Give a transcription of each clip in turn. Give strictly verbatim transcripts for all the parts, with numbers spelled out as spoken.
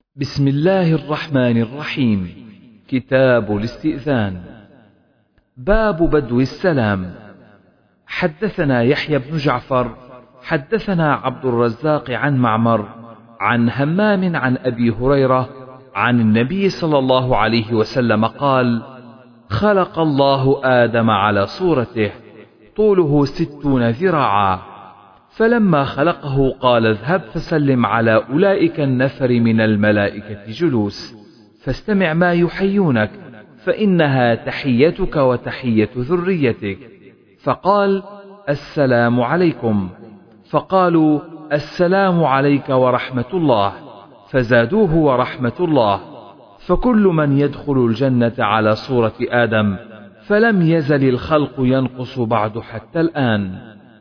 بسم الله الرحمن الرحيم. كتاب الاستئذان. باب بدو السلام. حدثنا يحيى بن جعفر حدثنا عبد الرزاق عن معمر عن همام عن أبي هريرة عن النبي صلى الله عليه وسلم قال: خلق الله آدم على صورته، طوله ستون ذراعا، فلما خلقه قال: اذهب فسلم على أولئك النفر من الملائكة جلوس، فاستمع ما يحيونك، فإنها تحيتك وتحية ذريتك. فقال: السلام عليكم. فقالوا: السلام عليك ورحمة الله، فزادوه ورحمة الله. فكل من يدخل الجنة على صورة آدم، فلم يزل الخلق ينقص بعد حتى الآن.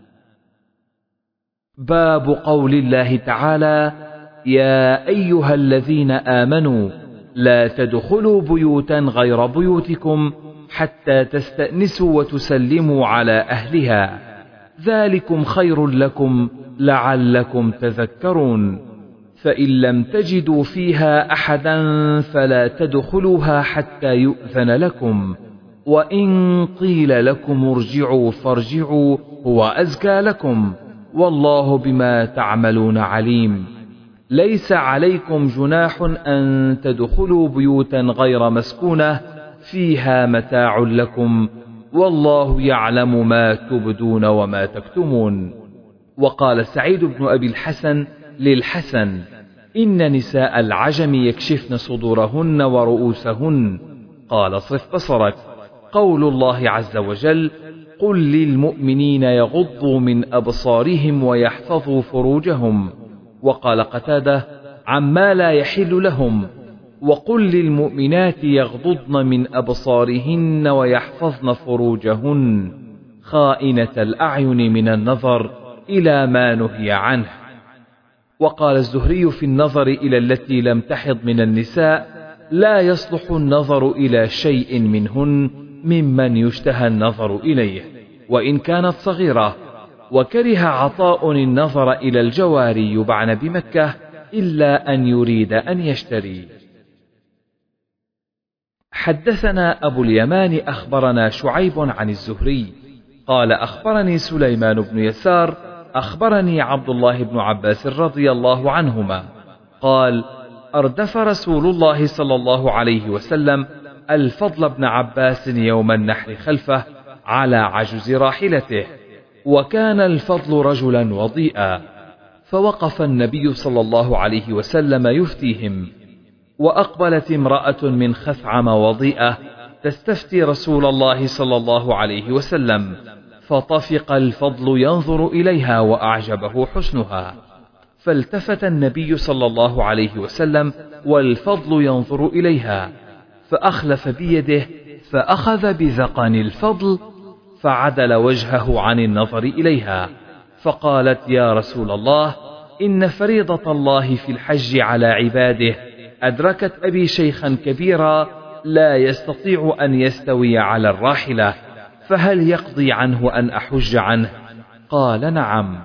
باب قول الله تعالى: يا أيها الذين آمنوا لا تدخلوا بيوتا غير بيوتكم حتى تستأنسوا وتسلموا على أهلها، ذلكم خير لكم لعلكم تذكرون. فإن لم تجدوا فيها أحدا فلا تدخلوها حتى يؤذن لكم، وإن قيل لكم ارجعوا فارجعوا هو أزكى لكم، والله بما تعملون عليم. ليس عليكم جناح أن تدخلوا بيوتا غير مسكونة فيها متاع لكم، والله يعلم ما تبدون وما تكتمون. وقال سعيد بن أبي الحسن للحسن: إن نساء العجم يكشفن صدورهن ورؤوسهن. قال: صف بصرك. قول الله عز وجل: قل للمؤمنين يغضوا من أبصارهم ويحفظوا فروجهم. وقال قتادة: عما لا يحل لهم: وقل للمؤمنات يغضضن من أبصارهن ويحفظن فروجهن، خائنة الأعين من النظر إلى ما نهي عنه. وقال الزهري في النظر إلى التي لم تحض من النساء: لا يصلح النظر إلى شيء منهن ممن يشتهى النظر إليه وإن كانت صغيرة. وكره عطاء النظر إلى الجواري يبعن بمكة إلا أن يريد أن يشتري. حدثنا أبو اليمان أخبرنا شعيب عن الزهري قال: أخبرني سليمان بن يسار أخبرني عبد الله بن عباس رضي الله عنهما قال: أردف رسول الله صلى الله عليه وسلم الفضل بن عباس يوم النحر خلفه على عجز راحلته، وكان الفضل رجلا وضيئا، فوقف النبي صلى الله عليه وسلم يفتيهم، وأقبلت امرأة من خثعم وضيئة تستفتي رسول الله صلى الله عليه وسلم، فطفق الفضل ينظر إليها وأعجبه حسنها، فالتفت النبي صلى الله عليه وسلم والفضل ينظر إليها، فأخلف بيده فأخذ بذقن الفضل فعدل وجهه عن النظر إليها، فقالت: يا رسول الله، إن فريضة الله في الحج على عباده أدركت أبي شيخا كبيرا لا يستطيع أن يستوي على الراحلة، فهل يقضي عنه أن أحج عنه؟ قال: نعم.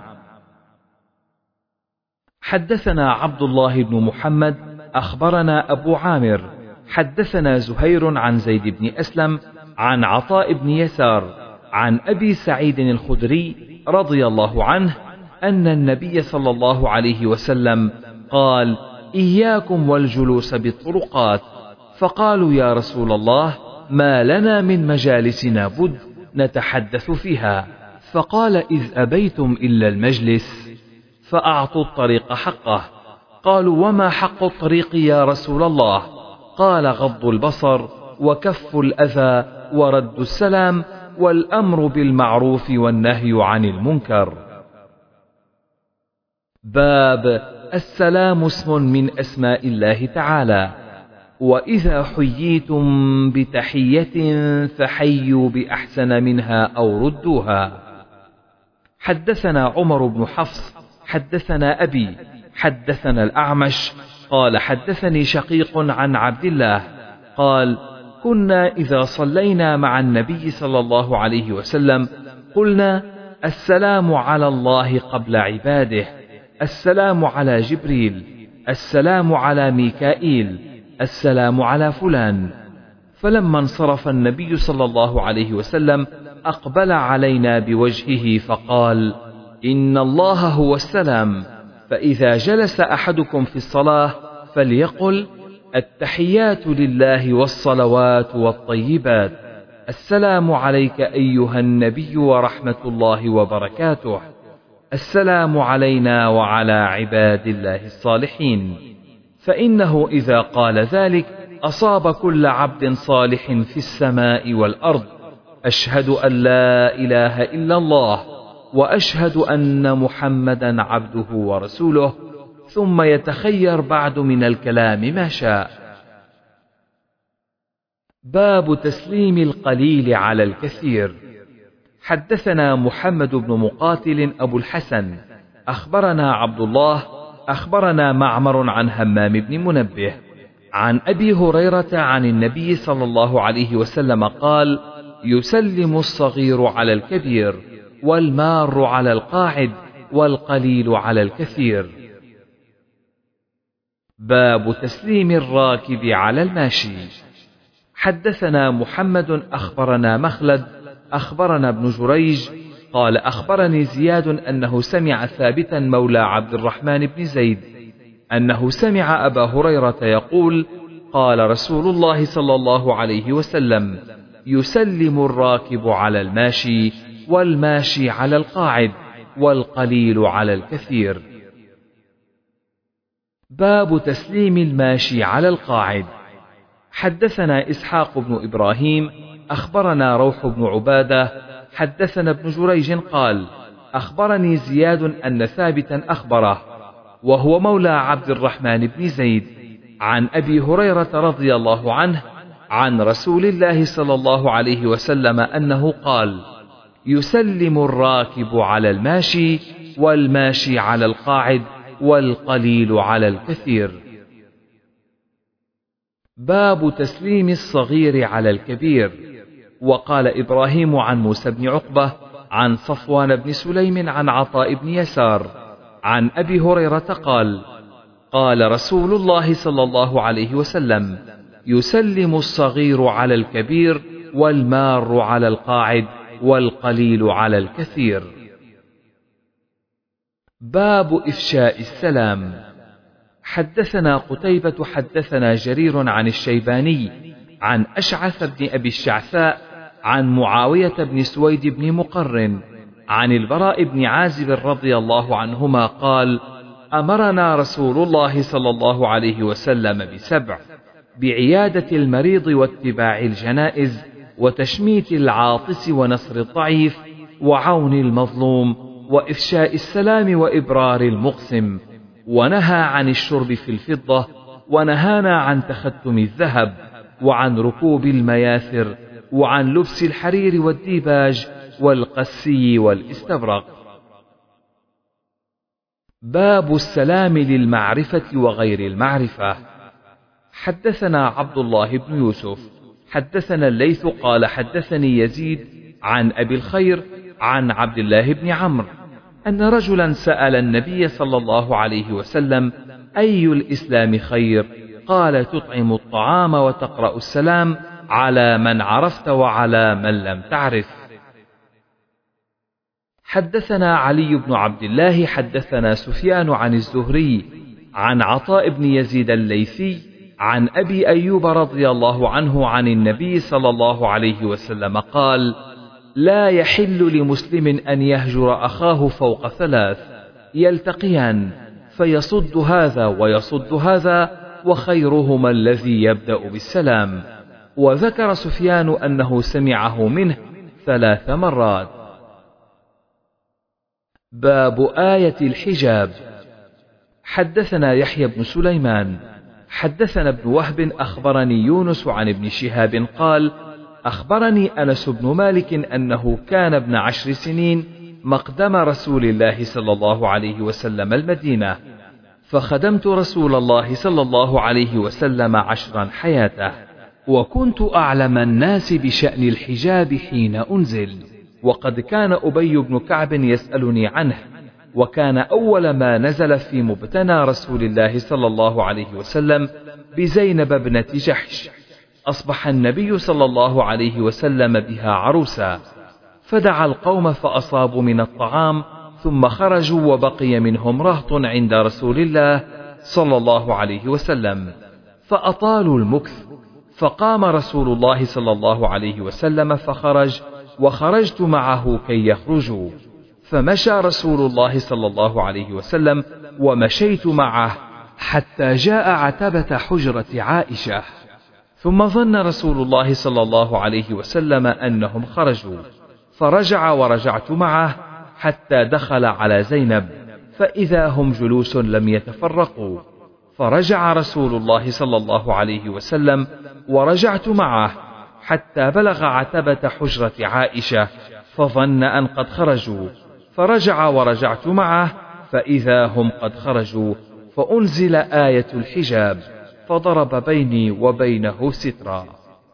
حدثنا عبد الله بن محمد أخبرنا أبو عامر حدثنا زهير عن زيد بن أسلم عن عطاء بن يسار عن أبي سعيد الخدري رضي الله عنه أن النبي صلى الله عليه وسلم قال: إياكم والجلوس بالطرقات. فقالوا: يا رسول الله، ما لنا من مجالسنا بد نتحدث فيها. فقال: إذ أبيتم إلا المجلس فأعطوا الطريق حقه. قالوا: وما حق الطريق يا رسول الله؟ قال: غض البصر وكف الأذى ورد السلام والأمر بالمعروف والنهي عن المنكر. باب السلام اسم من أسماء الله تعالى، وإذا حييتم بتحية فحيوا بأحسن منها أو ردوها. حدثنا عمر بن حفص حدثنا أبي حدثنا الأعمش قال: حدثني شقيق عن عبد الله قال: كنا إذا صلينا مع النبي صلى الله عليه وسلم قلنا: السلام على الله قبل عباده، السلام على جبريل، السلام على ميكائيل، السلام على فلان. فلما انصرف النبي صلى الله عليه وسلم أقبل علينا بوجهه فقال: إن الله هو السلام، فإذا جلس أحدكم في الصلاة فليقل: التحيات لله والصلوات والطيبات، السلام عليك أيها النبي ورحمة الله وبركاته، السلام علينا وعلى عباد الله الصالحين. فإنه إذا قال ذلك أصاب كل عبد صالح في السماء والأرض. أشهد أن لا إله إلا الله وأشهد أن محمدا عبده ورسوله، ثم يتخير بعد من الكلام ما شاء. باب تسليم القليل على الكثير. حدثنا محمد بن مقاتل أبو الحسن أخبرنا عبد الله أخبرنا معمر عن همام بن منبه عن أبي هريرة عن النبي صلى الله عليه وسلم قال: يسلم الصغير على الكبير، والمار على القاعد، والقليل على الكثير. باب تسليم الراكب على الماشي. حدثنا محمد أخبرنا مخلد أخبرنا ابن جريج قال: أخبرني زياد أنه سمع ثابتا مولى عبد الرحمن بن زيد أنه سمع أبا هريرة يقول: قال رسول الله صلى الله عليه وسلم: يسلم الراكب على الماشي، والماشي على القاعد، والقليل على الكثير. باب تسليم الماشي على القاعد. حدثنا إسحاق بن إبراهيم أخبرنا روح بن عبادة حدثنا ابن جريج قال: أخبرني زياد أن ثابتا أخبره وهو مولى عبد الرحمن بن زيد عن أبي هريرة رضي الله عنه عن رسول الله صلى الله عليه وسلم أنه قال: يسلم الراكب على الماشي، والماشي على القاعد، والقليل على الكثير. باب تسليم الصغير على الكبير. وقال إبراهيم عن موسى بن عقبة عن صفوان بن سليم عن عطاء بن يسار عن أبي هريرة قال: قال رسول الله صلى الله عليه وسلم: يسلم الصغير على الكبير، والمار على القاعد، والقليل على الكثير. باب إفشاء السلام. حدثنا قتيبة حدثنا جرير عن الشيباني عن أشعث بن أبي الشعثاء عن معاوية بن سويد بن مقرن عن البراء بن عازب رضي الله عنهما قال: أمرنا رسول الله صلى الله عليه وسلم بسبع: بعيادة المريض، واتباع الجنائز، وتشميت العاطس، ونصر الضعيف، وعون المظلوم، وإفشاء السلام، وإبرار المقسم. ونهى عن الشرب في الفضة، ونهانا عن تختم الذهب، وعن ركوب المياثر، وعن لبس الحرير والديباج والقسي والاستبرق. باب السلام للمعرفة وغير المعرفة. حدثنا عبد الله بن يوسف حدثنا الليث قال: حدثني يزيد عن أبي الخير عن عبد الله بن عمرو أن رجلا سأل النبي صلى الله عليه وسلم: أي الإسلام خير؟ قال: تطعم الطعام، وتقرأ السلام على من عرفت وعلى من لم تعرف. حدثنا علي بن عبد الله حدثنا سفيان عن الزهري عن عطاء بن يزيد الليثي عن أبي أيوب رضي الله عنه عن النبي صلى الله عليه وسلم قال: لا يحل لمسلم أن يهجر أخاه فوق ثلاث: يلتقيان فيصد هذا ويصد هذا، وخيرهما الذي يبدأ بالسلام. وذكر سفيان أنه سمعه منه ثلاث مرات. باب آية الحجاب. حدثنا يحيى بن سليمان حدثنا ابن وهب أخبرني يونس عن ابن شهاب قال: أخبرني أنس بن مالك أنه كان ابن عشر سنين مقدم رسول الله صلى الله عليه وسلم المدينة، فخدمت رسول الله صلى الله عليه وسلم عشرا حياته، وكنت أعلم الناس بشأن الحجاب حين أنزل، وقد كان أبي بن كعب يسألني عنه، وكان أول ما نزل في مبتنى رسول الله صلى الله عليه وسلم بزينب ابنة جحش. أصبح النبي صلى الله عليه وسلم بها عروسا، فدعا القوم فأصابوا من الطعام، ثم خرجوا وبقي منهم رهط عند رسول الله صلى الله عليه وسلم، فأطالوا المكث، فقام رسول الله صلى الله عليه وسلم فخرج، وخرجت معه كي يخرجوا، فمشى رسول الله صلى الله عليه وسلم ومشيت معه حتى جاء عتبة حجرة عائشة، ثم ظن رسول الله صلى الله عليه وسلم أنهم خرجوا، فرجع ورجعت معه حتى دخل على زينب، فإذا هم جلوس لم يتفرقوا، فرجع رسول الله صلى الله عليه وسلم ورجعت معه حتى بلغ عتبة حجرة عائشة، فظن أن قد خرجوا، فرجع ورجعت معه فإذا هم قد خرجوا، فأنزل آية الحجاب، فضرب بيني وبينه سترا.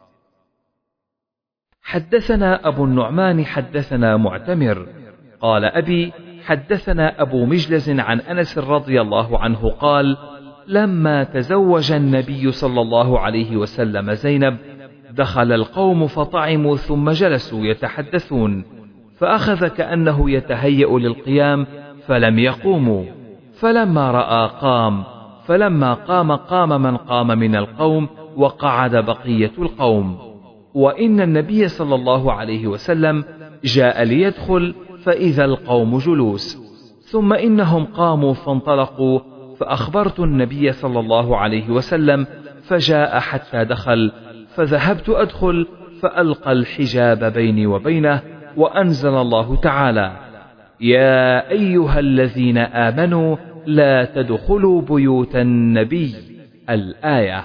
حدثنا أبو النعمان حدثنا معتمر قال أبي حدثنا أبو مجلز عن أنس رضي الله عنه قال: لما تزوج النبي صلى الله عليه وسلم زينب دخل القوم فطعموا ثم جلسوا يتحدثون، فأخذ كأنه يتهيأ للقيام فلم يقوموا، فلما رأى قام، فلما قام قام من قام من القوم وقعد بقية القوم، وإن النبي صلى الله عليه وسلم جاء ليدخل فإذا القوم جلوس، ثم إنهم قاموا فانطلقوا، فأخبرت النبي صلى الله عليه وسلم فجاء حتى دخل، فذهبت أدخل فألقى الحجاب بيني وبينه، وأنزل الله تعالى: يا أيها الذين آمنوا لا تدخلوا بيوت النبي، الآية.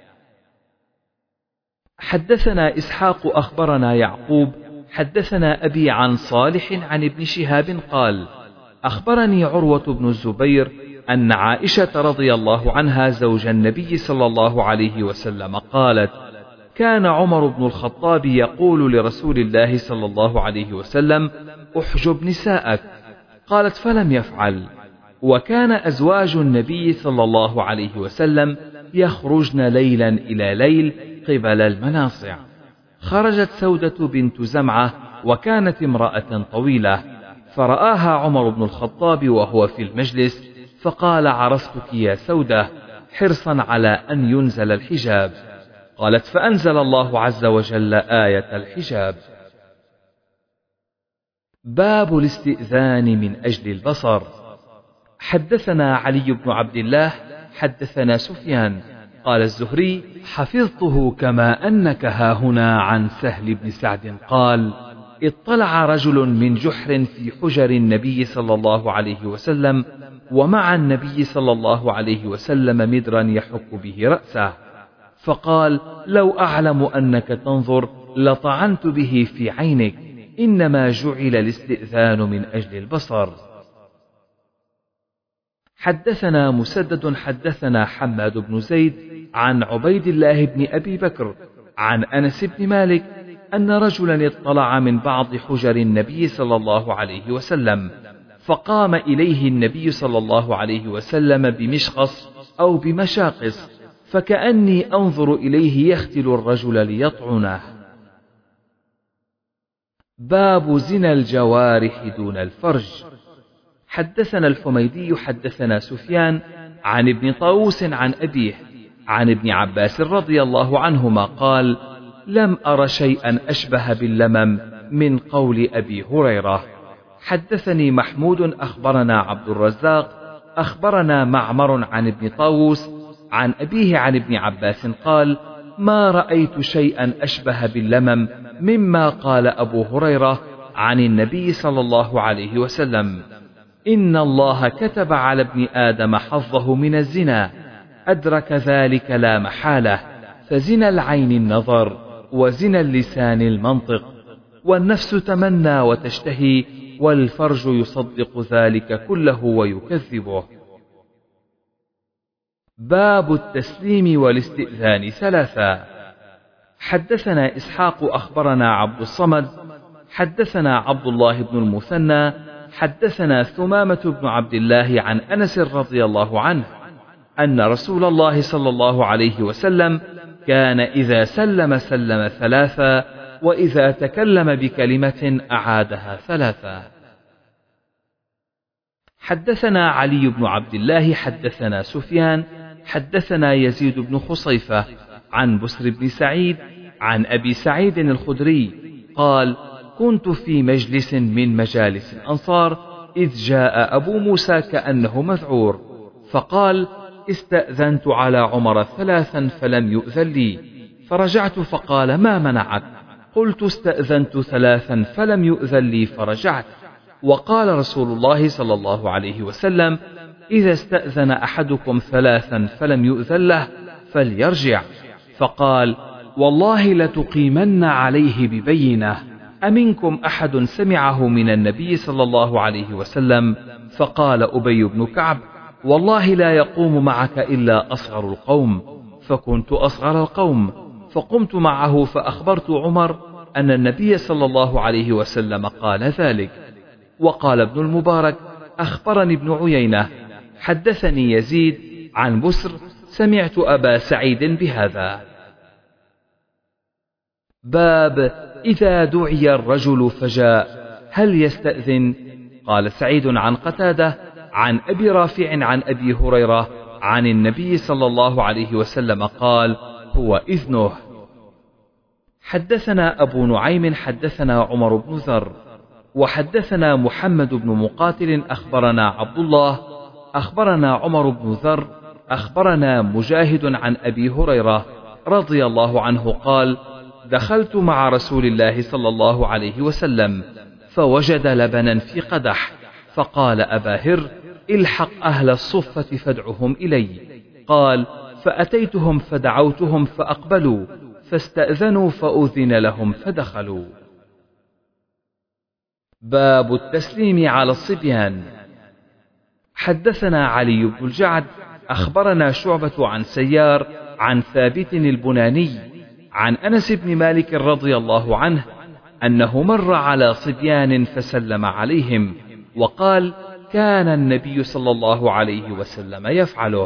حدثنا إسحاق أخبرنا يعقوب حدثنا أبي عن صالح عن ابن شهاب قال: أخبرني عروة بن الزبير أن عائشة رضي الله عنها زوج النبي صلى الله عليه وسلم قالت: كان عمر بن الخطاب يقول لرسول الله صلى الله عليه وسلم: احجب نساءك، قالت: فلم يفعل. وكان أزواج النبي صلى الله عليه وسلم يخرجن ليلا إلى ليل قبل المناصع. خرجت سودة بنت زمعة وكانت امرأة طويلة، فرآها عمر بن الخطاب وهو في المجلس، فقال: عرفتك يا سودة، حرصا على أن ينزل الحجاب. قالت: فأنزل الله عز وجل آية الحجاب. باب الاستئذان من أجل البصر. حدثنا علي بن عبد الله حدثنا سفيان قال الزهري: حفظته كما أنك هاهنا عن سهل بن سعد قال: اطلع رجل من جحر في حجر النبي صلى الله عليه وسلم، ومع النبي صلى الله عليه وسلم مدرا يحك به رأسه، فقال: لو أعلم أنك تنظر لطعنت به في عينك، إنما جعل الاستئذان من أجل البصر. حدثنا مسدد حدثنا حماد بن زيد عن عبيد الله بن أبي بكر عن أنس بن مالك أن رجلا اطلع من بعض حجر النبي صلى الله عليه وسلم، فقام إليه النبي صلى الله عليه وسلم بمشخص أو بمشاقص، فكأني أنظر إليه يختل الرجل ليطعنه. باب زنا الجوارح دون الفرج. حدثنا الحميدي حدثنا سفيان عن ابن طاووس عن أبيه عن ابن عباس رضي الله عنهما قال: لم أر شيئا أشبه باللمم من قول أبي هريرة. حدثني محمود أخبرنا عبد الرزاق أخبرنا معمر عن ابن طاووس عن أبيه عن ابن عباس قال: ما رأيت شيئا أشبه باللمم مما قال أبو هريرة عن النبي صلى الله عليه وسلم: إن الله كتب على ابن آدم حظه من الزنا، أدرك ذلك لا محالة، فزنا العين النظر، وزنا اللسان المنطق، والنفس تمنى وتشتهي، والفرج يصدق ذلك كله ويكذبه. باب التسليم والاستئذان ثلاثا. حدثنا إسحاق أخبرنا عبد الصمد حدثنا عبد الله بن المثنى حدثنا ثمامة بن عبد الله عن أنس رضي الله عنه أن رسول الله صلى الله عليه وسلم كان إذا سلم سلم ثلاثا، وإذا تكلم بكلمة أعادها ثلاثا. حدثنا علي بن عبد الله حدثنا سفيان حدثنا يزيد بن خصيفة عن بسر بن سعيد عن أبي سعيد الخدري قال: كنت في مجلس من مجالس الأنصار إذ جاء أبو موسى كأنه مذعور، فقال: استأذنت على عمر ثلاثا فلم يؤذن لي، فرجعت فقال: ما منعك؟ قلت: استأذنت ثلاثا فلم يؤذن لي فرجعت. وقال رسول الله صلى الله عليه وسلم: إذا استأذن أحدكم ثلاثا فلم يؤذن له فليرجع. فقال: والله لتقيمن عليه ببينة، أمنكم أحد سمعه من النبي صلى الله عليه وسلم؟ فقال أبي بن كعب: والله لا يقوم معك إلا أصغر القوم. فكنت أصغر القوم، فقمت معه فأخبرت عمر أن النبي صلى الله عليه وسلم قال ذلك. وقال ابن المبارك: أخبرني ابن عيينة حدثني يزيد عن بسر سمعت أبا سعيد بهذا. باب إذا دعي الرجل فجاء هل يستأذن؟ قال سعيد عن قتادة عن أبي رافع عن أبي هريرة عن النبي صلى الله عليه وسلم قال: هو إذنه. حدثنا أبو نعيم حدثنا عمر بن ذر وحدثنا محمد بن مقاتل أخبرنا عبد الله أخبرنا عمر بن ذر أخبرنا مجاهد عن أبي هريرة رضي الله عنه قال: دخلت مع رسول الله صلى الله عليه وسلم فوجد لبنا في قدح، فقال أبا هر: الحق أهل الصفة فادعهم إلي. قال: فأتيتهم فدعوتهم فأقبلوا، فاستأذنوا فأذن لهم فدخلوا. باب التسليم على الصبيان. حدثنا علي بن الجعد أخبرنا شعبة عن سيار عن ثابت البناني عن أنس بن مالك رضي الله عنه أنه مر على صبيان فسلم عليهم وقال: كان النبي صلى الله عليه وسلم يفعله.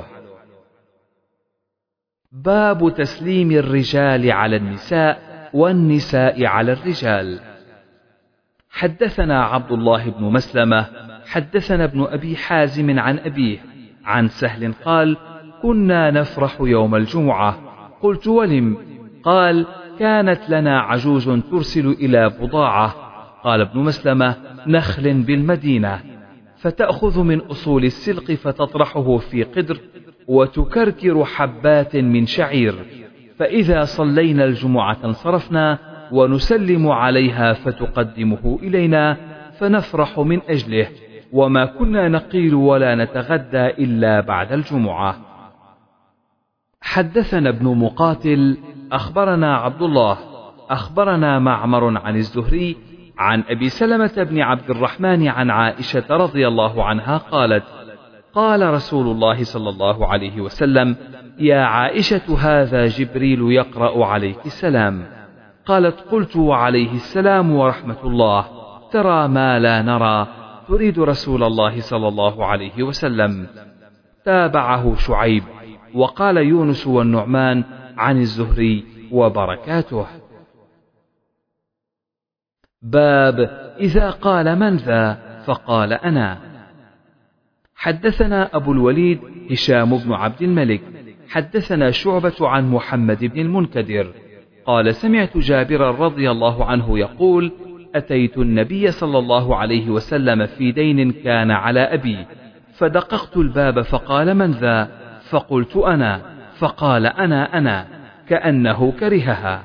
باب تسليم الرجال على النساء والنساء على الرجال. حدثنا عبد الله بن مسلمة حدثنا ابن أبي حازم عن أبيه عن سهل قال: كنا نفرح يوم الجمعة. قلت: ولم؟ قال: كانت لنا عجوز ترسل إلى بضاعة، قال ابن مسلمة: نخل بالمدينة، فتأخذ من أصول السلق فتطرحه في قدر وتكركر حبات من شعير، فإذا صلينا الجمعة انصرفنا ونسلم عليها فتقدمه إلينا فنفرح من أجله، وما كنا نقيل ولا نتغدى إلا بعد الجمعة. حدثنا ابن مقاتل أخبرنا عبد الله أخبرنا معمر عن الزهري عن أبي سلمة بن عبد الرحمن عن عائشة رضي الله عنها قالت: قال رسول الله صلى الله عليه وسلم: يا عائشة هذا جبريل يقرأ عليك السلام. قالت: قلت: وعليه السلام ورحمة الله، ترى ما لا نرى، تريد رسول الله صلى الله عليه وسلم. تابعه شعيب وقال يونس والنعمان عن الزهري وبركاته. باب إذا قال من ذا فقال أنا. حدثنا أبو الوليد هشام بن عبد الملك حدثنا شعبة عن محمد بن المنكدر قال: سمعت جابرا رضي الله عنه يقول: أتيت النبي صلى الله عليه وسلم في دين كان على أبي، فدققت الباب فقال: من ذا؟ فقلت: أنا. فقال: أنا أنا، كأنه كرهها.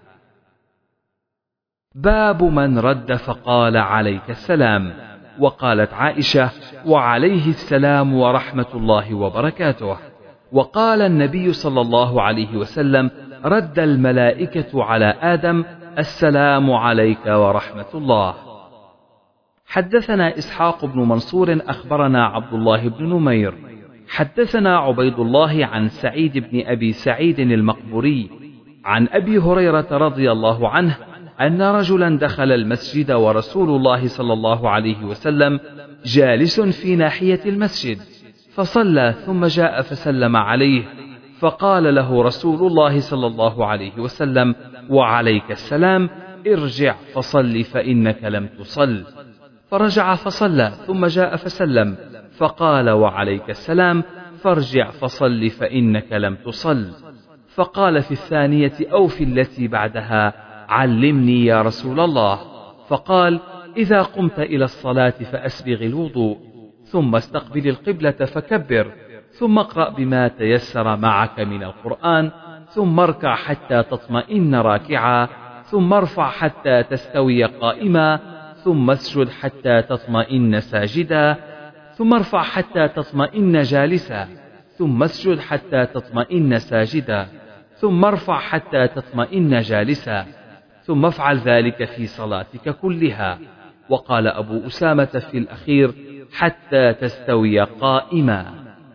باب من رد فقال: عليك السلام. وقالت عائشة: وعليه السلام ورحمة الله وبركاته. وقال النبي صلى الله عليه وسلم: رد الملائكة على آدم: السلام عليك ورحمة الله. حدثنا إسحاق بن منصور أخبرنا عبد الله بن نمير حدثنا عبيد الله عن سعيد بن أبي سعيد المقبوري عن أبي هريرة رضي الله عنه أن رجلا دخل المسجد ورسول الله صلى الله عليه وسلم جالس في ناحية المسجد، فصلى ثم جاء فسلم عليه، فقال له رسول الله صلى الله عليه وسلم: وعليك السلام، ارجع فصل فإنك لم تصل. فرجع فصلى ثم جاء فسلم، فقال: وعليك السلام، فارجع فصل فإنك لم تصل. فقال في الثانية أو في التي بعدها: علمني يا رسول الله. فقال: إذا قمت إلى الصلاة فأسبغ الوضوء، ثم استقبل القبلة فكبر، ثم اقرأ بما تيسر معك من القرآن، ثم اركع حتى تطمئن راكعا، ثم ارفع حتى تستوي قائما، ثم اسجد حتى تطمئن ساجدا، ثم ارفع حتى تطمئن جالسا، ثم اسجد حتى تطمئن ساجدا، ثم ارفع حتى تطمئن جالسا، ثم افعل ذلك في صلاتك كلها. وقال أبو أسامة في الأخير: حتى تستوي قائما.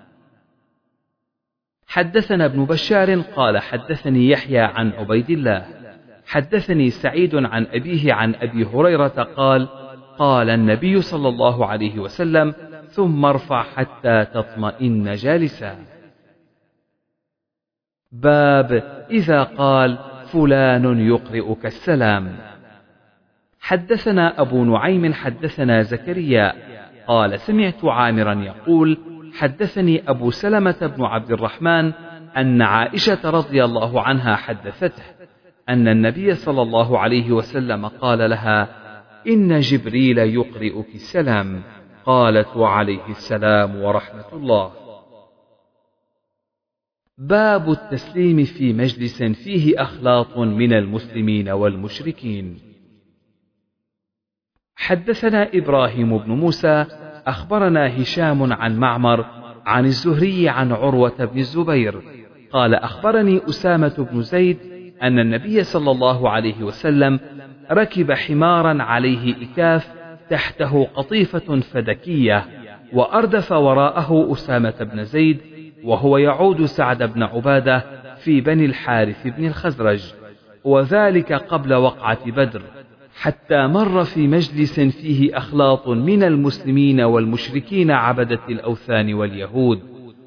حدثنا ابن بشار قال حدثني يحيى عن عبيد الله حدثني سعيد عن أبيه عن أبي هريرة قال: قال النبي صلى الله عليه وسلم: ثم ارفع حتى تطمئن جالسا. باب إذا قال فلان يقرئك السلام. حدثنا أبو نعيم حدثنا زكريا قال: سمعت عامرا يقول: حدثني أبو سلمة بن عبد الرحمن أن عائشة رضي الله عنها حدثته أن النبي صلى الله عليه وسلم قال لها: إن جبريل يقرئك السلام. قالت: وعليه السلام ورحمة الله. باب التسليم في مجلس فيه أخلاط من المسلمين والمشركين. حدثنا إبراهيم بن موسى أخبرنا هشام عن معمر عن الزهري عن عروة بن الزبير قال: أخبرني أسامة بن زيد أن النبي صلى الله عليه وسلم ركب حمارا عليه إكاف تحته قطيفة فدكية، وأردف وراءه أسامة بن زيد وهو يعود سعد بن عبادة في بني الحارث بن الخزرج، وذلك قبل وقعة بدر، حتى مر في مجلس فيه أخلاط من المسلمين والمشركين عبدة الأوثان واليهود،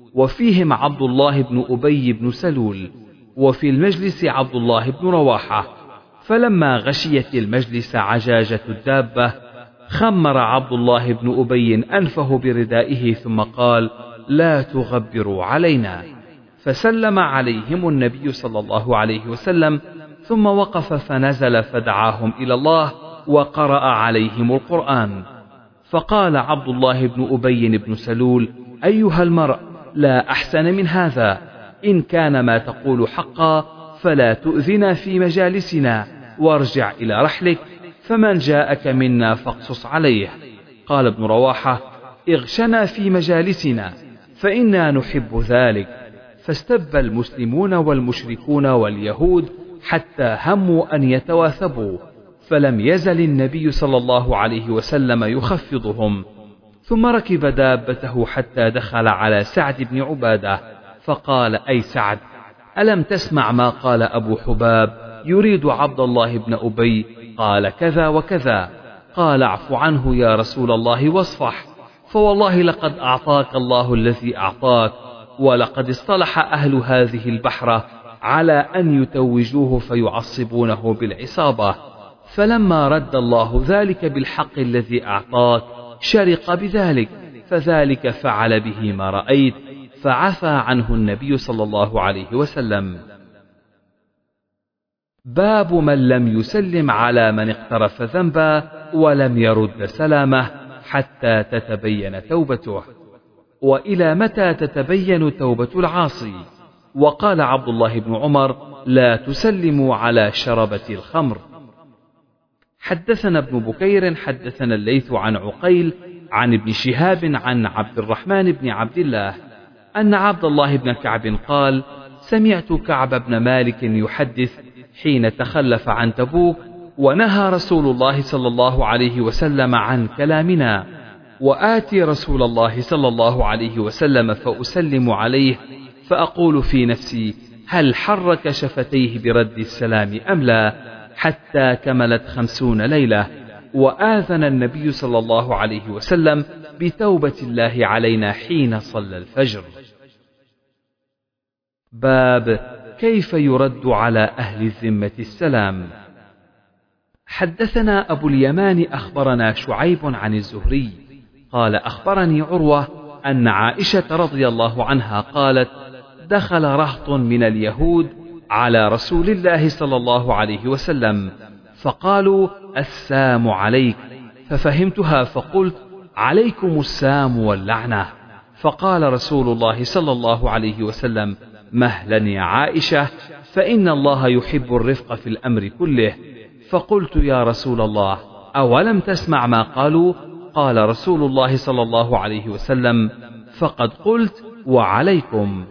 وفيهم عبد الله بن أبي بن سلول، وفي المجلس عبد الله بن رواحة. فلما غشيت المجلس عجاجة الدابة خمر عبد الله بن أبي أنفه بردائه ثم قال: لا تغبروا علينا. فسلم عليهم النبي صلى الله عليه وسلم، ثم وقف فنزل فدعاهم إلى الله وقرأ عليهم القرآن. فقال عبد الله بن أبي بن سلول: أيها المرء، لا أحسن من هذا، إن كان ما تقول حقا فلا تؤذنا في مجالسنا، وارجع إلى رحلك، فمن جاءك منا فاقصص عليه. قال ابن رواحة: اغشنا في مجالسنا فإنا نحب ذلك. فاستب المسلمون والمشركون واليهود حتى هموا أن يتواثبوا، فلم يزل النبي صلى الله عليه وسلم يخفضهم، ثم ركب دابته حتى دخل على سعد بن عبادة فقال: أي سعد، ألم تسمع ما قال أبو حباب يريد عبد الله بن أبي؟ قال كذا وكذا. قال: اعف عنه يا رسول الله واصفح، فوالله لقد أعطاك الله الذي أعطاك، ولقد اصطلح أهل هذه البحرة على أن يتوجوه فيعصبونه بالعصابة، فلما رد الله ذلك بالحق الذي أعطاك شرق بذلك، فذلك فعل به ما رأيت، فعفى عنه النبي صلى الله عليه وسلم. باب من لم يسلم على من اقترف ذنبا ولم يرد سلامه حتى تتبين توبته. وإلى متى تتبين توبة العاصي؟ وقال عبد الله بن عمر: لا تسلموا على شربة الخمر. حدثنا ابن بكير حدثنا الليث عن عقيل عن ابن شهاب عن عبد الرحمن بن عبد الله أن عبد الله بن كعب قال: سمعت كعب بن مالك يحدث حين تخلف عن تبوك، ونهى رسول الله صلى الله عليه وسلم عن كلامنا، وآتي رسول الله صلى الله عليه وسلم فأسلم عليه، فأقول في نفسي: هل حرك شفتيه برد السلام أم لا؟ حتى كملت خمسون ليلة، وآذن النبي صلى الله عليه وسلم بتوبة الله علينا حين صلى الفجر. باب كيف يرد على أهل الذمة السلام. حدثنا أبو اليمان أخبرنا شعيب عن الزهري قال أخبرني عروة أن عائشة رضي الله عنها قالت: دخل رهط من اليهود على رسول الله صلى الله عليه وسلم فقالوا: السام عليك، ففهمتها فقلت: عليكم السام واللعنة. فقال رسول الله صلى الله عليه وسلم: مهلا يا عائشة، فإن الله يحب الرفق في الأمر كله. فقلت: يا رسول الله، أولم تسمع ما قالوا؟ قال رسول الله صلى الله عليه وسلم: فقد قلت وعليكم.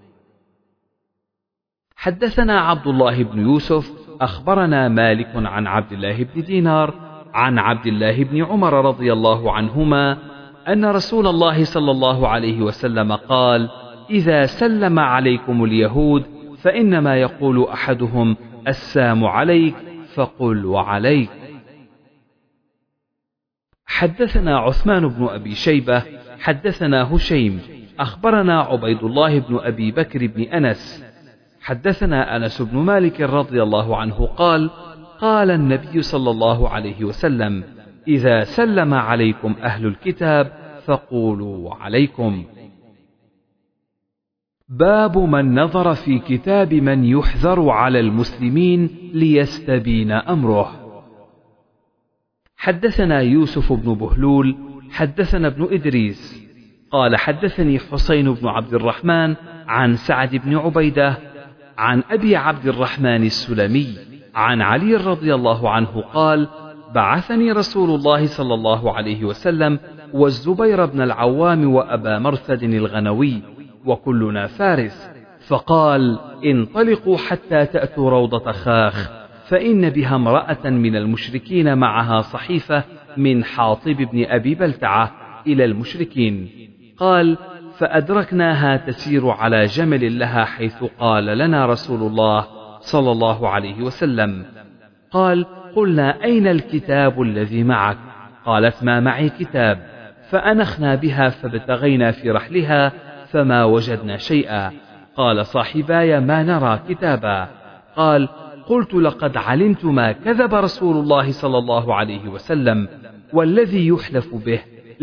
حدثنا عبد الله بن يوسف أخبرنا مالك عن عبد الله بن دينار عن عبد الله بن عمر رضي الله عنهما أن رسول الله صلى الله عليه وسلم قال: إذا سلم عليكم اليهود فإنما يقول أحدهم: السام عليك، فقل وعليك. حدثنا عثمان بن أبي شيبة حدثنا هشيم أخبرنا عبيد الله بن أبي بكر بن أنس حدثنا أنس بن مالك رضي الله عنه قال: قال النبي صلى الله عليه وسلم: إذا سلم عليكم أهل الكتاب فقولوا وعليكم. باب من نظر في كتاب من يحذر على المسلمين ليستبين أمره. حدثنا يوسف بن بهلول حدثنا ابن إدريس قال حدثني حسين بن عبد الرحمن عن سعد بن عبيدة عن أبي عبد الرحمن السلمي عن علي رضي الله عنه قال: بعثني رسول الله صلى الله عليه وسلم والزبير بن العوام وأبا مرثد الغنوي وكلنا فارس، فقال: انطلقوا حتى تأتوا روضة خاخ، فإن بها امرأة من المشركين معها صحيفة من حاطب بن أبي بلتعة إلى المشركين. قال: فأدركناها تسير على جمل لها حيث قال لنا رسول الله صلى الله عليه وسلم. قال: قلنا: أين الكتاب الذي معك؟ قالت: ما معي كتاب. فأنخنا بها فابتغينا في رحلها فما وجدنا شيئا. قال صاحباي: ما نرى كتابا. قال: قلت: لقد علمت ما كذب رسول الله صلى الله عليه وسلم، والذي يحلف به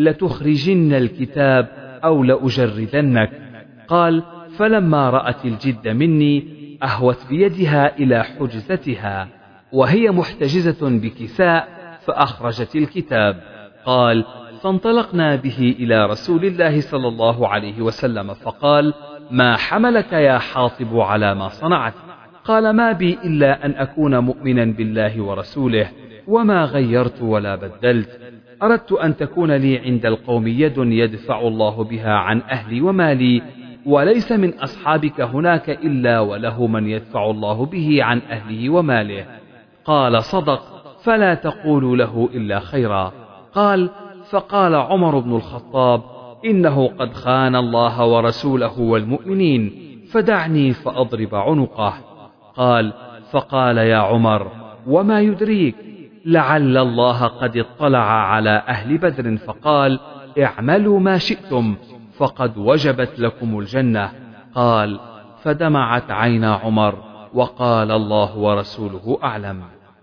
لتخرجن الكتاب أو لأجردنك. قال: فلما رأت الجد مني أهوت بيدها إلى حجزتها وهي محتجزة بكساء فأخرجت الكتاب. قال: فانطلقنا به إلى رسول الله صلى الله عليه وسلم فقال: ما حملك يا حاطب على ما صنعت؟ قال: ما بي إلا أن أكون مؤمنا بالله ورسوله، وما غيرت ولا بدلت. أردت أن تكون لي عند القوم يد يدفع الله بها عن أهلي ومالي، وليس من أصحابك هناك إلا وله من يدفع الله به عن أهله وماله. قال: صدق، فلا تقولوا له إلا خيرا. قال: فقال عمر بن الخطاب: إنه قد خان الله ورسوله والمؤمنين، فدعني فأضرب عنقه. قال: فقال يا عمر: وما يدريك؟ لعل الله قد اطلع على أهل بدر فقال: اعملوا ما شئتم فقد وجبت لكم الجنة. قال: فدمعت عينا عمر وقال: الله ورسوله أعلم.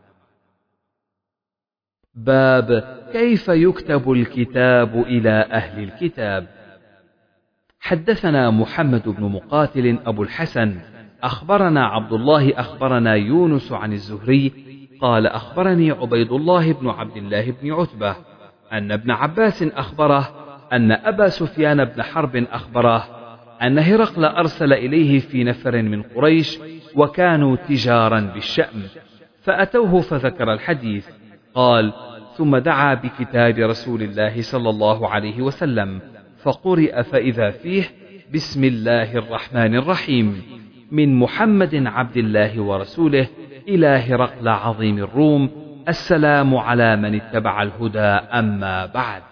باب كيف يكتب الكتاب إلى أهل الكتاب. حدثنا محمد بن مقاتل أبو الحسن أخبرنا عبد الله أخبرنا يونس عن الزهري قال: أخبرني عبيد الله بن عبد الله بن عتبة أن ابن عباس أخبره أن أبا سفيان بن حرب أخبره أن هرقل أرسل إليه في نفر من قريش وكانوا تجارا بالشأم، فأتوه فذكر الحديث. قال: ثم دعا بكتاب رسول الله صلى الله عليه وسلم فقرئ فإذا فيه: بسم الله الرحمن الرحيم، من محمد عبد الله ورسوله إلى هرقل عظيم الروم، السلام على من اتبع الهدى، أما بعد.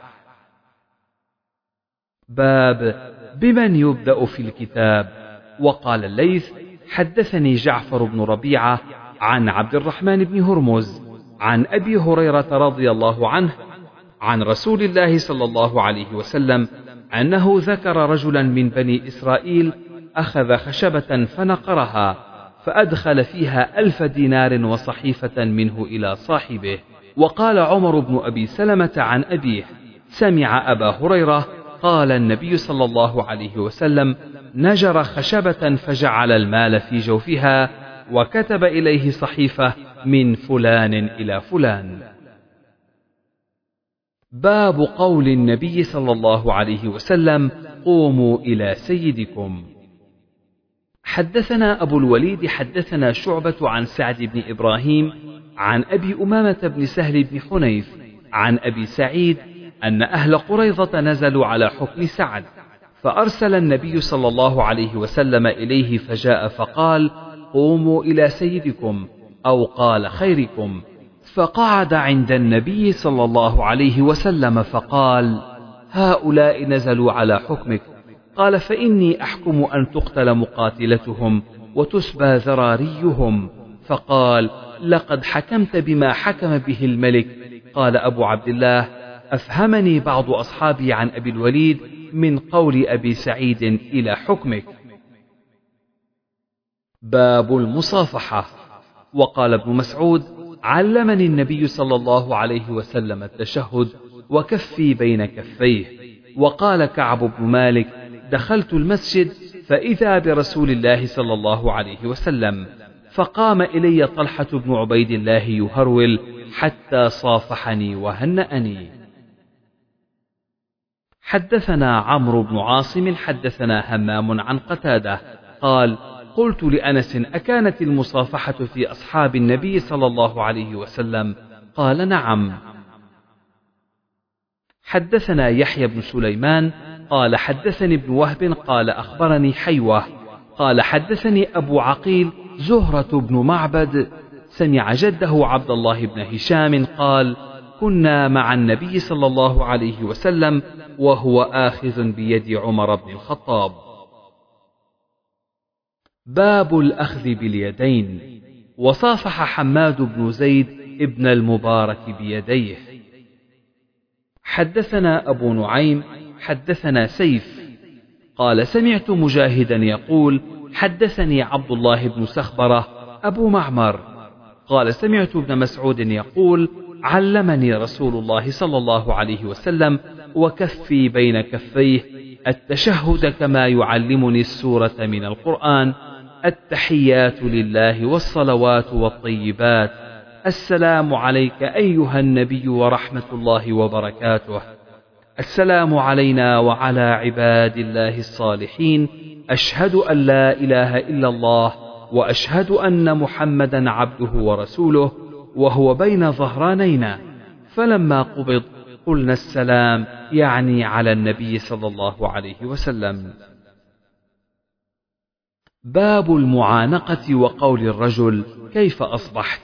باب بمن يبدأ في الكتاب. وقال الليث: حدثني جعفر بن ربيعة عن عبد الرحمن بن هرمز عن أبي هريرة رضي الله عنه عن رسول الله صلى الله عليه وسلم أنه ذكر رجلا من بني إسرائيل أخذ خشبة فنقرها فأدخل فيها ألف دينار وصحيفة منه إلى صاحبه. وقال عمر بن أبي سلمة عن أبيه سمع أبا هريرة قال النبي صلى الله عليه وسلم نجر خشبة فجعل المال في جوفها وكتب إليه صحيفة من فلان إلى فلان. باب قول النبي صلى الله عليه وسلم قوموا إلى سيدكم. حدثنا أبو الوليد حدثنا شعبة عن سعد بن إبراهيم عن أبي أمامة بن سهل بن حنيف عن أبي سعيد أن أهل قريظة نزلوا على حكم سعد فأرسل النبي صلى الله عليه وسلم إليه فجاء فقال قوموا إلى سيدكم أو قال خيركم، فقعد عند النبي صلى الله عليه وسلم فقال هؤلاء نزلوا على حكمك، قال فإني أحكم أن تقتل مقاتلتهم وتسبى ذراريهم، فقال لقد حكمت بما حكم به الملك. قال أبو عبد الله أفهمني بعض أصحابي عن أبي الوليد من قول أبي سعيد إلى حكمك. باب المصافحة. وقال ابن مسعود علمني النبي صلى الله عليه وسلم التشهد وكفي بين كفيه. وقال كعب بن مالك دخلت المسجد فإذا برسول الله صلى الله عليه وسلم، فقام إلي طلحة بن عبيد الله يهرول حتى صافحني وهنأني. حدثنا عمرو بن عاصم حدثنا همام عن قتادة قال قلت لأنس أكانت المصافحة في أصحاب النبي صلى الله عليه وسلم؟ قال نعم. حدثنا يحيى بن سليمان قال حدثني ابن وهب قال أخبرني حيوة قال حدثني أبو عقيل زهرة بن معبد سمع جده عبد الله بن هشام قال كنا مع النبي صلى الله عليه وسلم وهو آخذ بيد عمر بن الخطاب. باب الأخذ باليدين. وصافح حماد بن زيد ابن المبارك بيديه. حدثنا أبو نعيم حدثنا سيف قال سمعت مجاهدا يقول حدثني عبد الله بن سخبرة أبو معمر قال سمعت ابن مسعود يقول علمني رسول الله صلى الله عليه وسلم وكفي بين كفيه التشهد كما يعلمني السورة من القرآن التحيات لله والصلوات والطيبات السلام عليك أيها النبي ورحمة الله وبركاته السلام علينا وعلى عباد الله الصالحين أشهد أن لا إله إلا الله وأشهد أن محمدا عبده ورسوله وهو بين ظهرانينا. فلما قبض قلنا السلام يعني على النبي صلى الله عليه وسلم. باب المعانقة وقول الرجل كيف أصبحت.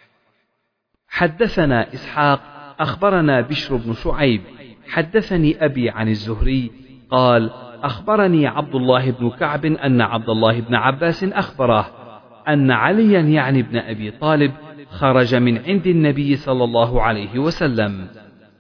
حدثنا إسحاق أخبرنا بشر بن شعيب حدثني أبي عن الزهري قال أخبرني عبد الله بن كعب أن عبد الله بن عباس أخبره أن عليا يعني ابن أبي طالب خرج من عند النبي صلى الله عليه وسلم.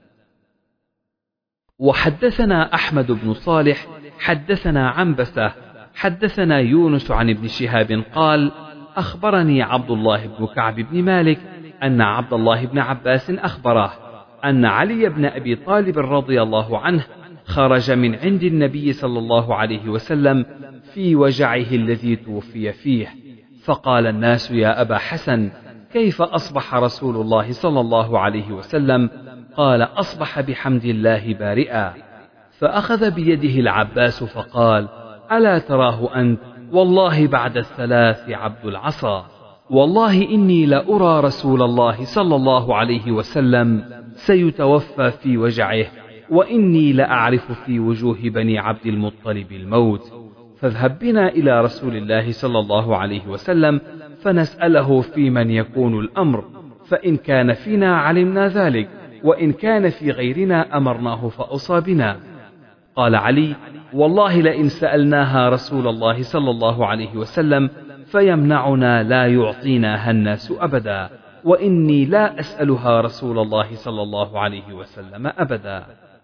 وحدثنا أحمد بن صالح حدثنا عنبسة حدثنا يونس عن ابن شهاب قال أخبرني عبد الله بن كعب بن مالك أن عبد الله بن عباس أخبره أن علي بن أبي طالب رضي الله عنه خرج من عند النبي صلى الله عليه وسلم في وجعه الذي توفي فيه، فقال الناس يا أبا حسن كيف أصبح رسول الله صلى الله عليه وسلم؟ قال أصبح بحمد الله بارئا. فأخذ بيده العباس فقال ألا تراه أنت والله بعد الثلاث عبد العصا، والله إني لأرى رسول الله صلى الله عليه وسلم سيتوفى في وجعه، وإني لأعرف في وجوه بني عبد المطلب الموت، فاذهب بنا إلى رسول الله صلى الله عليه وسلم فنسأله في من يكون الأمر، فإن كان فينا علمنا ذلك، وإن كان في غيرنا أمرناه فأوصى بنا. قال علي والله لئن سألناها رسول الله صلى الله عليه وسلم فيمنعنا لا يعطيناها الناس أبدا، وإني لا أسألها رسول الله صلى الله عليه وسلم أبدا.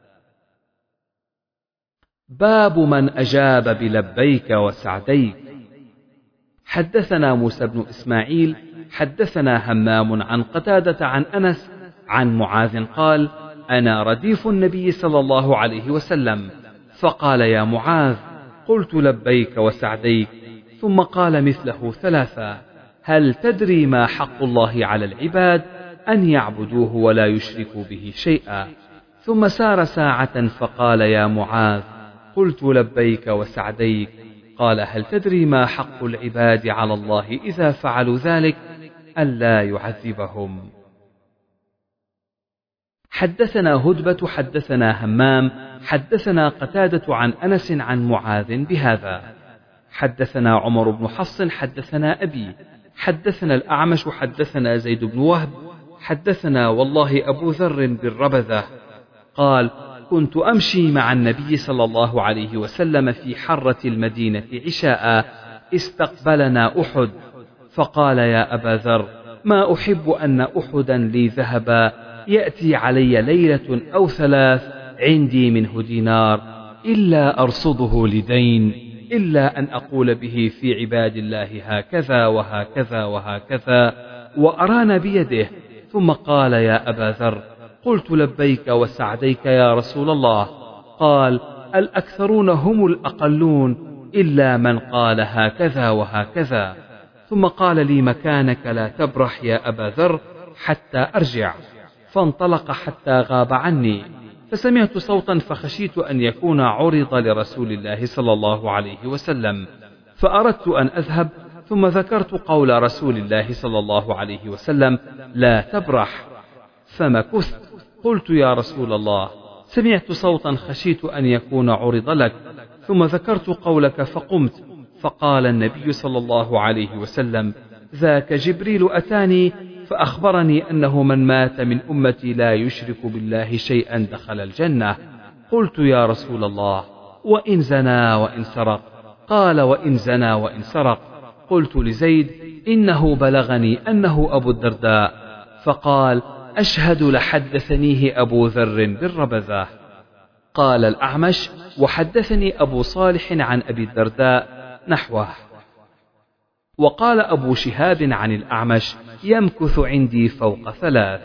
باب من أجاب بلبيك وسعديك. حدثنا موسى بن إسماعيل حدثنا همام عن قتادة عن أنس عن معاذ قال: أنا رديف النبي صلى الله عليه وسلم، فقال: يا معاذ، قلت: لبيك وسعديك، ثم قال مثله ثلاثة: هل تدري ما حق الله على العباد؟ أن يعبدوه ولا يشركوا به شيئا. ثم سار ساعة فقال: يا معاذ، قلت: لبيك وسعديك. قال: هل تدري ما حق العباد على الله إذا فعلوا ذلك؟ ألا يعذبهم. حدثنا هدبة حدثنا همام حدثنا قتادة عن أنس عن معاذ بهذا. حدثنا عمر بن حفص حدثنا أبي حدثنا الأعمش حدثنا زيد بن وهب حدثنا والله أبو ذر بالربذة قال: كنت أمشي مع النبي صلى الله عليه وسلم في حرة المدينة عشاء، استقبلنا أحد، فقال: يا أبا ذر، ما أحب أن أحدا لي ذهبا يأتي علي ليلة أو ثلاث عندي منه دينار إلا أرصده لدين، إلا أن أقول به في عباد الله هكذا وهكذا وهكذا، وأرانا بيده. ثم قال: يا أبا ذر، قلت: لبيك وسعديك يا رسول الله. قال: الأكثرون هم الأقلون إلا من قال هكذا وهكذا. ثم قال لي: مكانك لا تبرح يا أبا ذر حتى أرجع. فانطلق حتى غاب عني، فسمعت صوتا فخشيت أن يكون عرض لرسول الله صلى الله عليه وسلم، فأردت أن أذهب، ثم ذكرت قول رسول الله صلى الله عليه وسلم: لا تبرح، فمكثت. قلت: يا رسول الله، سمعت صوتا خشيت أن يكون عرض لك، ثم ذكرت قولك فقمت. فقال النبي صلى الله عليه وسلم: ذاك جبريل أتاني فأخبرني أنه من مات من أمتي لا يشرك بالله شيئا دخل الجنة. قلت: يا رسول الله، وإن زنا وإن سرق؟ قال: وإن زنا وإن سرق. قلت لزيد: إنه بلغني أنه أبو الدرداء. فقال: أشهد لحدثنيه أبو ذر بالربذة. قال الأعمش: وحدثني أبو صالح عن أبي الدرداء نحوه. وقال أبو شهاب عن الأعمش: يمكث عندي فوق ثلاث.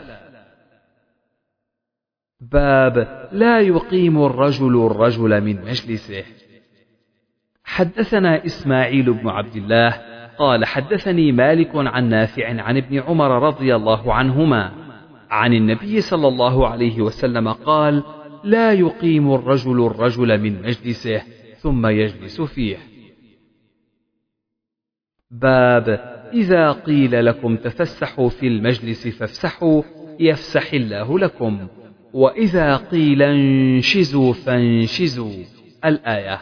باب لا يقيم الرجل الرجل من مجلسه. حدثنا إسماعيل بن عبد الله قال: حدثني مالك عن نافع عن ابن عمر رضي الله عنهما عن النبي صلى الله عليه وسلم قال: لا يقيم الرجل الرجل من مجلسه ثم يجلس فيه. باب إذا قيل لكم تفسحوا في المجلس فافسحوا يفسح الله لكم، وإذا قيل انشزوا فانشزوا. الآية.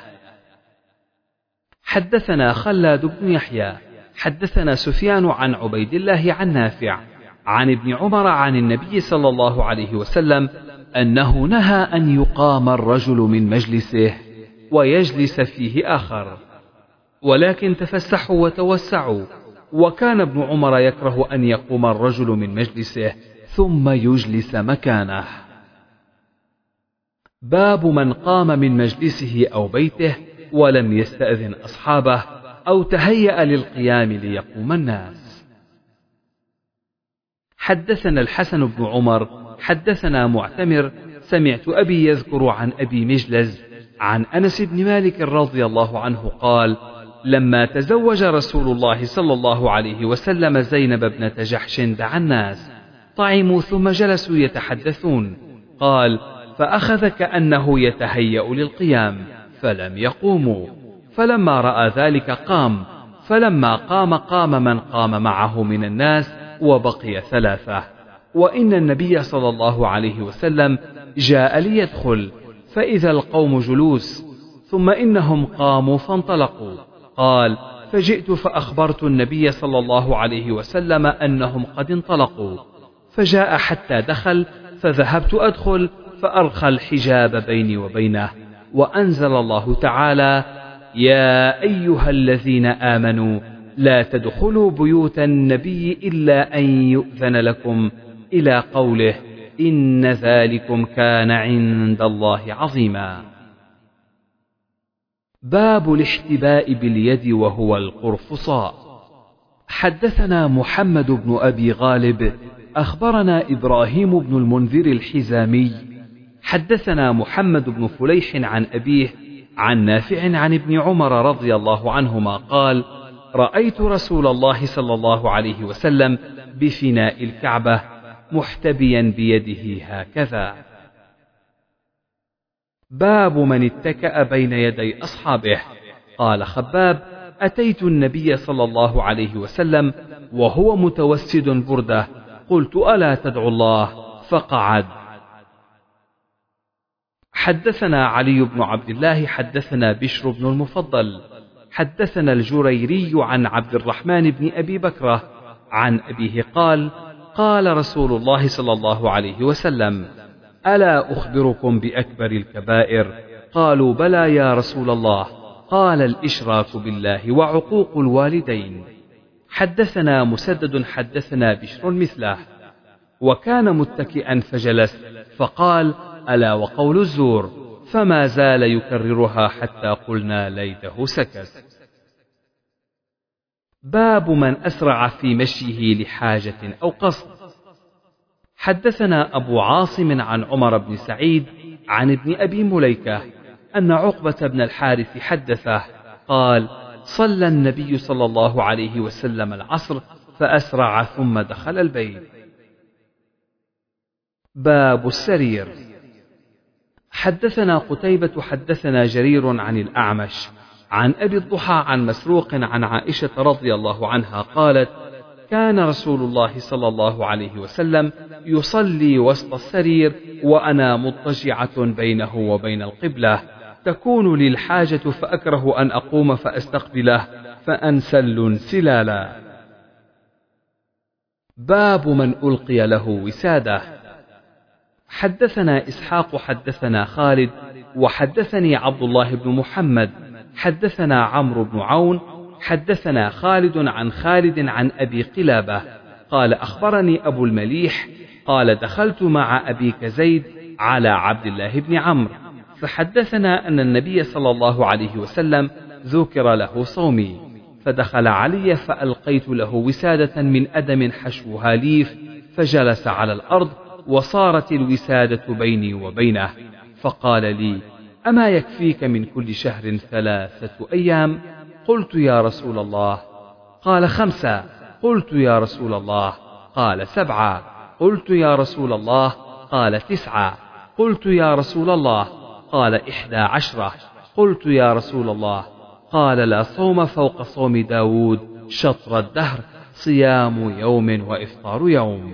حدثنا خلاد بن يحيى حدثنا سفيان عن عبيد الله عن نافع عن ابن عمر عن النبي صلى الله عليه وسلم أنه نهى أن يقام الرجل من مجلسه ويجلس فيه آخر، ولكن تفسحوا وتوسعوا. وكان ابن عمر يكره أن يقوم الرجل من مجلسه ثم يجلس مكانه. باب من قام من مجلسه أو بيته ولم يستأذن أصحابه أو تهيأ للقيام ليقوم الناس. حدثنا الحسن بن عمر حدثنا معتمر سمعت أبي يذكر عن أبي مجلز عن أنس بن مالك رضي الله عنه قال: لما تزوج رسول الله صلى الله عليه وسلم زينب ابنة جحش دعا الناس، طعموا ثم جلسوا يتحدثون. قال: فأخذ كأنه يتهيأ للقيام فلم يقوموا، فلما رأى ذلك قام، فلما قام قام من قام معه من الناس وبقي ثلاثة. وإن النبي صلى الله عليه وسلم جاء ليدخل فإذا القوم جلوس، ثم إنهم قاموا فانطلقوا. قال: فجئت فأخبرت النبي صلى الله عليه وسلم أنهم قد انطلقوا، فجاء حتى دخل، فذهبت أدخل فأرخى الحجاب بيني وبينه، وأنزل الله تعالى: يا أيها الذين آمنوا لا تدخلوا بيوت النبي إلا أن يؤذن لكم إلى قوله إن ذلكم كان عند الله عظيما. باب الاحتباء باليد وهو القرفصاء. حدثنا محمد بن أبي غالب أخبرنا إبراهيم بن المنذر الحزامي حدثنا محمد بن فليح عن أبيه عن نافع عن ابن عمر رضي الله عنهما قال رأيت رسول الله صلى الله عليه وسلم بفناء الكعبة محتبيا بيده هكذا. باب من اتكأ بين يدي أصحابه. قال خباب أتيت النبي صلى الله عليه وسلم وهو متوسد بردة قلت ألا تدعو الله فقعد. حدثنا علي بن عبد الله حدثنا بشر بن المفضل حدثنا الجريري عن عبد الرحمن بن أبي بكرة عن أبيه قال قال رسول الله صلى الله عليه وسلم ألا أخبركم بأكبر الكبائر؟ قالوا بلى يا رسول الله. قال الإشراك بالله وعقوق الوالدين. حدثنا مسدد حدثنا بشر مثله وكان متكئا فجلس فقال ألا وقول الزور، فما زال يكررها حتى قلنا ليته سكت. باب من أسرع في مشيه لحاجة أو قصد. حدثنا أبو عاصم عن عمر بن سعيد عن ابن أبي مليكة أن عقبة بن الحارث حدثه قال صلى النبي صلى الله عليه وسلم العصر فأسرع ثم دخل البيت. باب السرير. حدثنا قتيبة حدثنا جرير عن الأعمش عن أبي الضحى عن مسروق عن عائشة رضي الله عنها قالت كان رسول الله صلى الله عليه وسلم يصلي وسط السرير وأنا مضطجعة بينه وبين القبلة تكون لي الحاجة فأكره أن أقوم فأستقبله فأنسل انسلالا. باب من ألقي له وسادة. حدثنا إسحاق حدثنا خالد وحدثني عبد الله بن محمد حدثنا عمرو بن عون حدثنا خالد عن خالد عن أبي قلابة قال أخبرني أبو المليح قال دخلت مع أبيك زيد على عبد الله بن عمرو فحدثنا أن النبي صلى الله عليه وسلم ذكر له صومي فدخل علي فألقيت له وسادة من أدم حشوها ليف فجلس على الأرض وصارت الوسادة بيني وبينه فقال لي أما يكفيك من كل شهر ثلاثة أيام؟ قلت يا رسول الله. قال خمسة. قلت يا رسول الله. قال سبعة. قلت يا رسول الله. قال تسعة. قلت يا رسول الله. قال إحدى عشرة. قلت يا رسول الله. قال لا صوم فوق صوم داود شطر الدهر صيام يوم وإفطار يوم.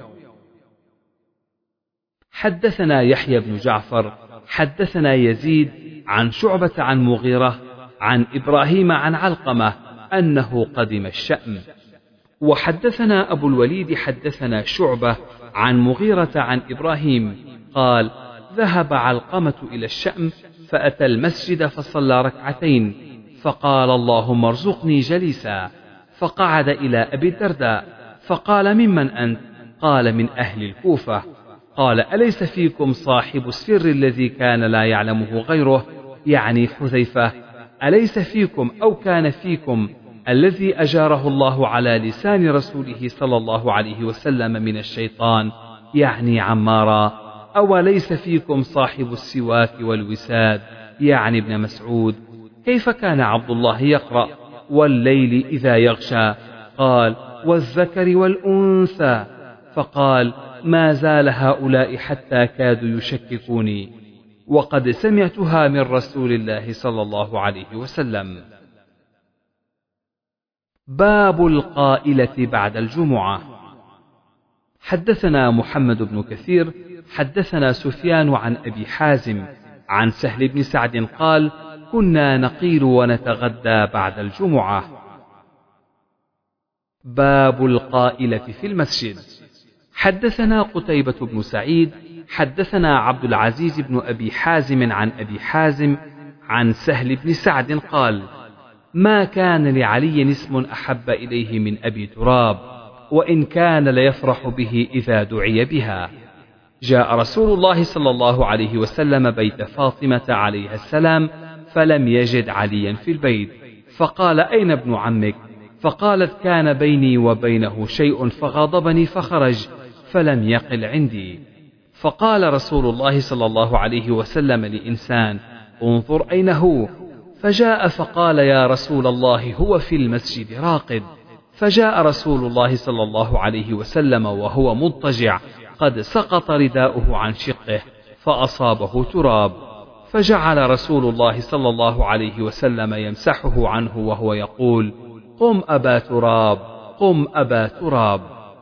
حدثنا يحيى بن جعفر حدثنا يزيد عن شعبة عن مغيرة عن إبراهيم عن علقمة أنه قدم الشأم. وحدثنا أبو الوليد حدثنا شعبة عن مغيرة عن إبراهيم قال ذهب علقمة إلى الشأم فأتى المسجد فصلى ركعتين فقال اللهم ارزقني جليسا فقعد إلى أبي الدرداء فقال ممن أنت؟ قال من أهل الكوفة. قال أليس فيكم صاحب السر الذي كان لا يعلمه غيره يعني حذيفة؟ أليس فيكم أو كان فيكم الذي أجاره الله على لسان رسوله صلى الله عليه وسلم من الشيطان يعني عمارا؟ أو ليس فيكم صاحب السواك والوساد يعني ابن مسعود؟ كيف كان عبد الله يقرأ والليل إذا يغشى؟ قال والذكر والأنثى. فقال ما زال هؤلاء حتى كادوا يشككوني وقد سمعتها من رسول الله صلى الله عليه وسلم. باب القائلة بعد الجمعة. حدثنا محمد بن كثير حدثنا سفيان عن أبي حازم عن سهل بن سعد قال كنا نقيل ونتغدى بعد الجمعة. باب القائلة في المسجد. حدثنا قتيبة بن سعيد حدثنا عبد العزيز بن أبي حازم عن أبي حازم عن سهل بن سعد قال ما كان لعلي اسم أحب إليه من أبي تراب، وإن كان ليفرح به إذا دعي بها. جاء رسول الله صلى الله عليه وسلم بيت فاطمة عليها السلام فلم يجد عليا في البيت، فقال: أين ابن عمك؟ فقالت: كان بيني وبينه شيء فغضبني فخرج فلم يقل عندي. فقال رسول الله صلى الله عليه وسلم لإنسان: انظر أين هو؟ فجاء فقال: يا رسول الله هو في المسجد راقد. فجاء رسول الله صلى الله عليه وسلم وهو مضطجع قد سقط رداؤه عن شقه فأصابه تراب، فجعل رسول الله صلى الله عليه وسلم يمسحه عنه وهو يقول: قم أبا تراب، قم أبا تراب.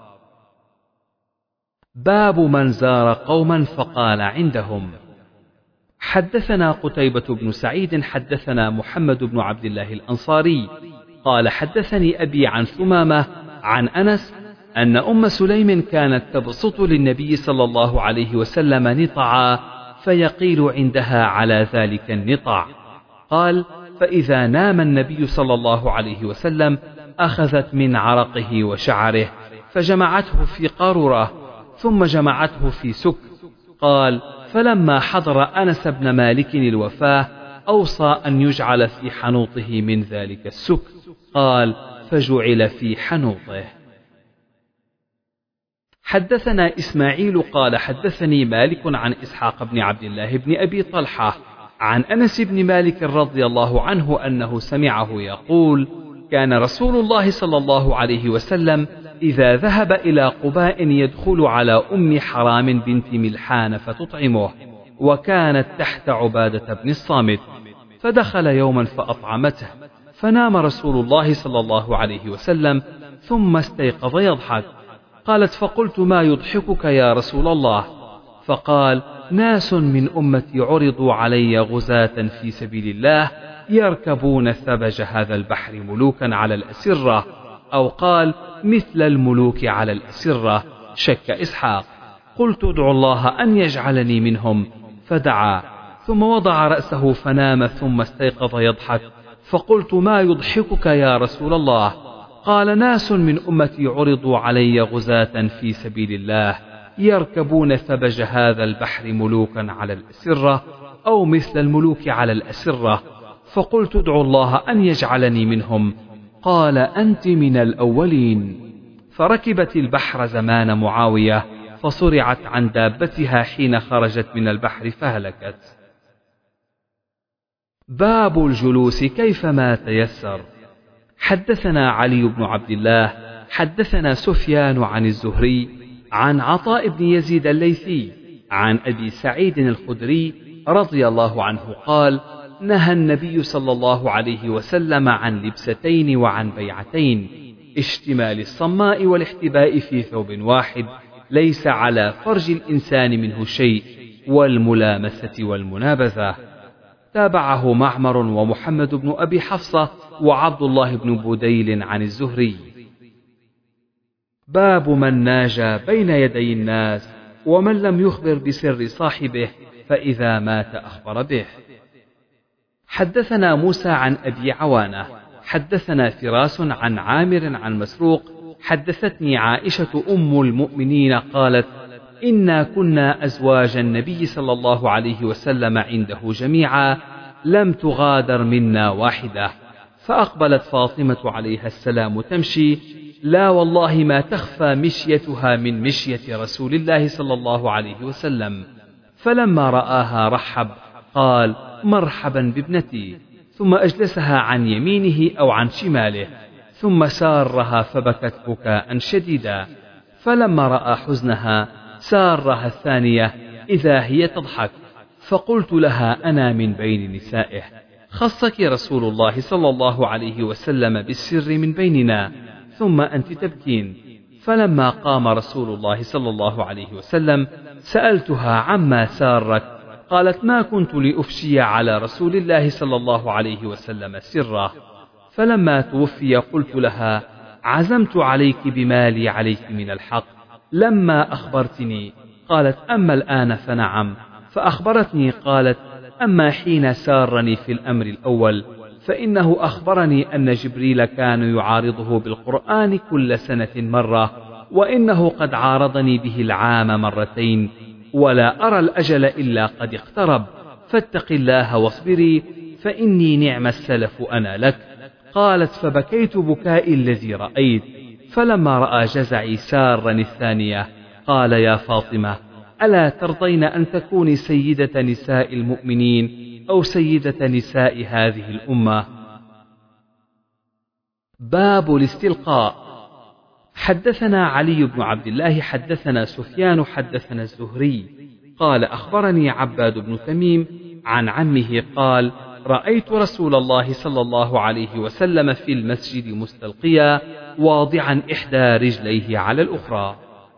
باب من زار قوما فقال عندهم. حدثنا قتيبة بن سعيد حدثنا محمد بن عبد الله الأنصاري قال: حدثني أبي عن ثمامة عن أنس أن أم سليم كانت تبسط للنبي صلى الله عليه وسلم نطعا فيقيل عندها على ذلك النطع. قال: فإذا نام النبي صلى الله عليه وسلم أخذت من عرقه وشعره فجمعته في قارورة ثم جمعته في سك. قال: فلما حضر أنس بن مالك الوفاة أوصى أن يجعل في حنوطه من ذلك السك. قال: فجعل في حنوطه. حدثنا إسماعيل قال: حدثني مالك عن إسحاق بن عبد الله بن أبي طلحة عن أنس بن مالك رضي الله عنه أنه سمعه يقول: كان رسول الله صلى الله عليه وسلم إذا ذهب إلى قباء يدخل على أم حرام بنت ملحان فتطعمه، وكانت تحت عبادة بن الصامت، فدخل يوما فأطعمته، فنام رسول الله صلى الله عليه وسلم ثم استيقظ يضحك. قالت: فقلت: ما يضحكك يا رسول الله؟ فقال: ناس من أمتي عرضوا علي غزاة في سبيل الله يركبون ثبج هذا البحر ملوكا على الأسرة، أو قال مثل الملوك على الأسرة، شك إسحاق. قلت: ادعوا الله أن يجعلني منهم، فدعا ثم وضع رأسه فنام ثم استيقظ يضحك. فقلت: ما يضحكك يا رسول الله؟ قال: ناس من أمتي عرضوا علي غزاة في سبيل الله يركبون ثبج هذا البحر ملوكا على الأسرة، أو مثل الملوك على الأسرة. فقلت: ادعوا الله أن يجعلني منهم. قال: أنت من الأولين. فركبت البحر زمان معاوية فصرعت عن دابتها حين خرجت من البحر فهلكت. باب الجلوس كيفما تيسر. حدثنا علي بن عبد الله حدثنا سفيان عن الزهري عن عطاء بن يزيد الليثي عن أبي سعيد الخدري رضي الله عنه قال: نهى النبي صلى الله عليه وسلم عن لبستين وعن بيعتين: اشتمال الصماء والاحتباء في ثوب واحد ليس على فرج الإنسان منه شيء، والملامسة والمنابذة. تابعه معمر ومحمد بن أبي حفصة وعبد الله بن بديل عن الزهري. باب من ناجى بين يدي الناس ومن لم يخبر بسر صاحبه فإذا مات أخبر به. حدثنا موسى عن أبي عوانة حدثنا فراس عن عامر عن مسروق حدثتني عائشة أم المؤمنين قالت: إنا كنا أزواج النبي صلى الله عليه وسلم عنده جميعا لم تغادر منا واحدة. فأقبلت فاطمة عليها السلام تمشي، لا والله ما تخفى مشيتها من مشية رسول الله صلى الله عليه وسلم. فلما رآها رحب قال: مرحبا بابنتي، ثم أجلسها عن يمينه أو عن شماله، ثم سارها فبكت بكاء شديدا. فلما رأى حزنها سارها الثانية إذا هي تضحك، فقلت لها: أنا من بين نسائه، خصك رسول الله صلى الله عليه وسلم بالسر من بيننا، ثم أنت تبكين. فلما قام رسول الله صلى الله عليه وسلم سألتها عما سارك، قالت: ما كنت لأفشي على رسول الله صلى الله عليه وسلم سره. فلما توفي قلت لها: عزمت عليك بمالي عليك من الحق لما أخبرتني. قالت: أما الآن فنعم. فأخبرتني قالت: أما حين سارني في الأمر الأول فإنه أخبرني أن جبريل كان يعارضه بالقرآن كل سنة مرة، وإنه قد عارضني به العام مرتين، ولا أرى الأجل إلا قد اقترب، فاتق الله واصبري فإني نعم السلف أنا لك. قالت فبكيت بكائي الذي رأيت. فلما رأى جزعي سارا الثانية قال يا فاطمة ألا ترضين أن تكوني سيدة نساء المؤمنين أو سيدة نساء هذه الأمة؟ باب الاستلقاء. حدثنا علي بن عبد الله حدثنا سفيان حدثنا الزهري قال أخبرني عباد بن تميم عن عمه قال رأيت رسول الله صلى الله عليه وسلم في المسجد مستلقيا واضعا إحدى رجليه على الأخرى.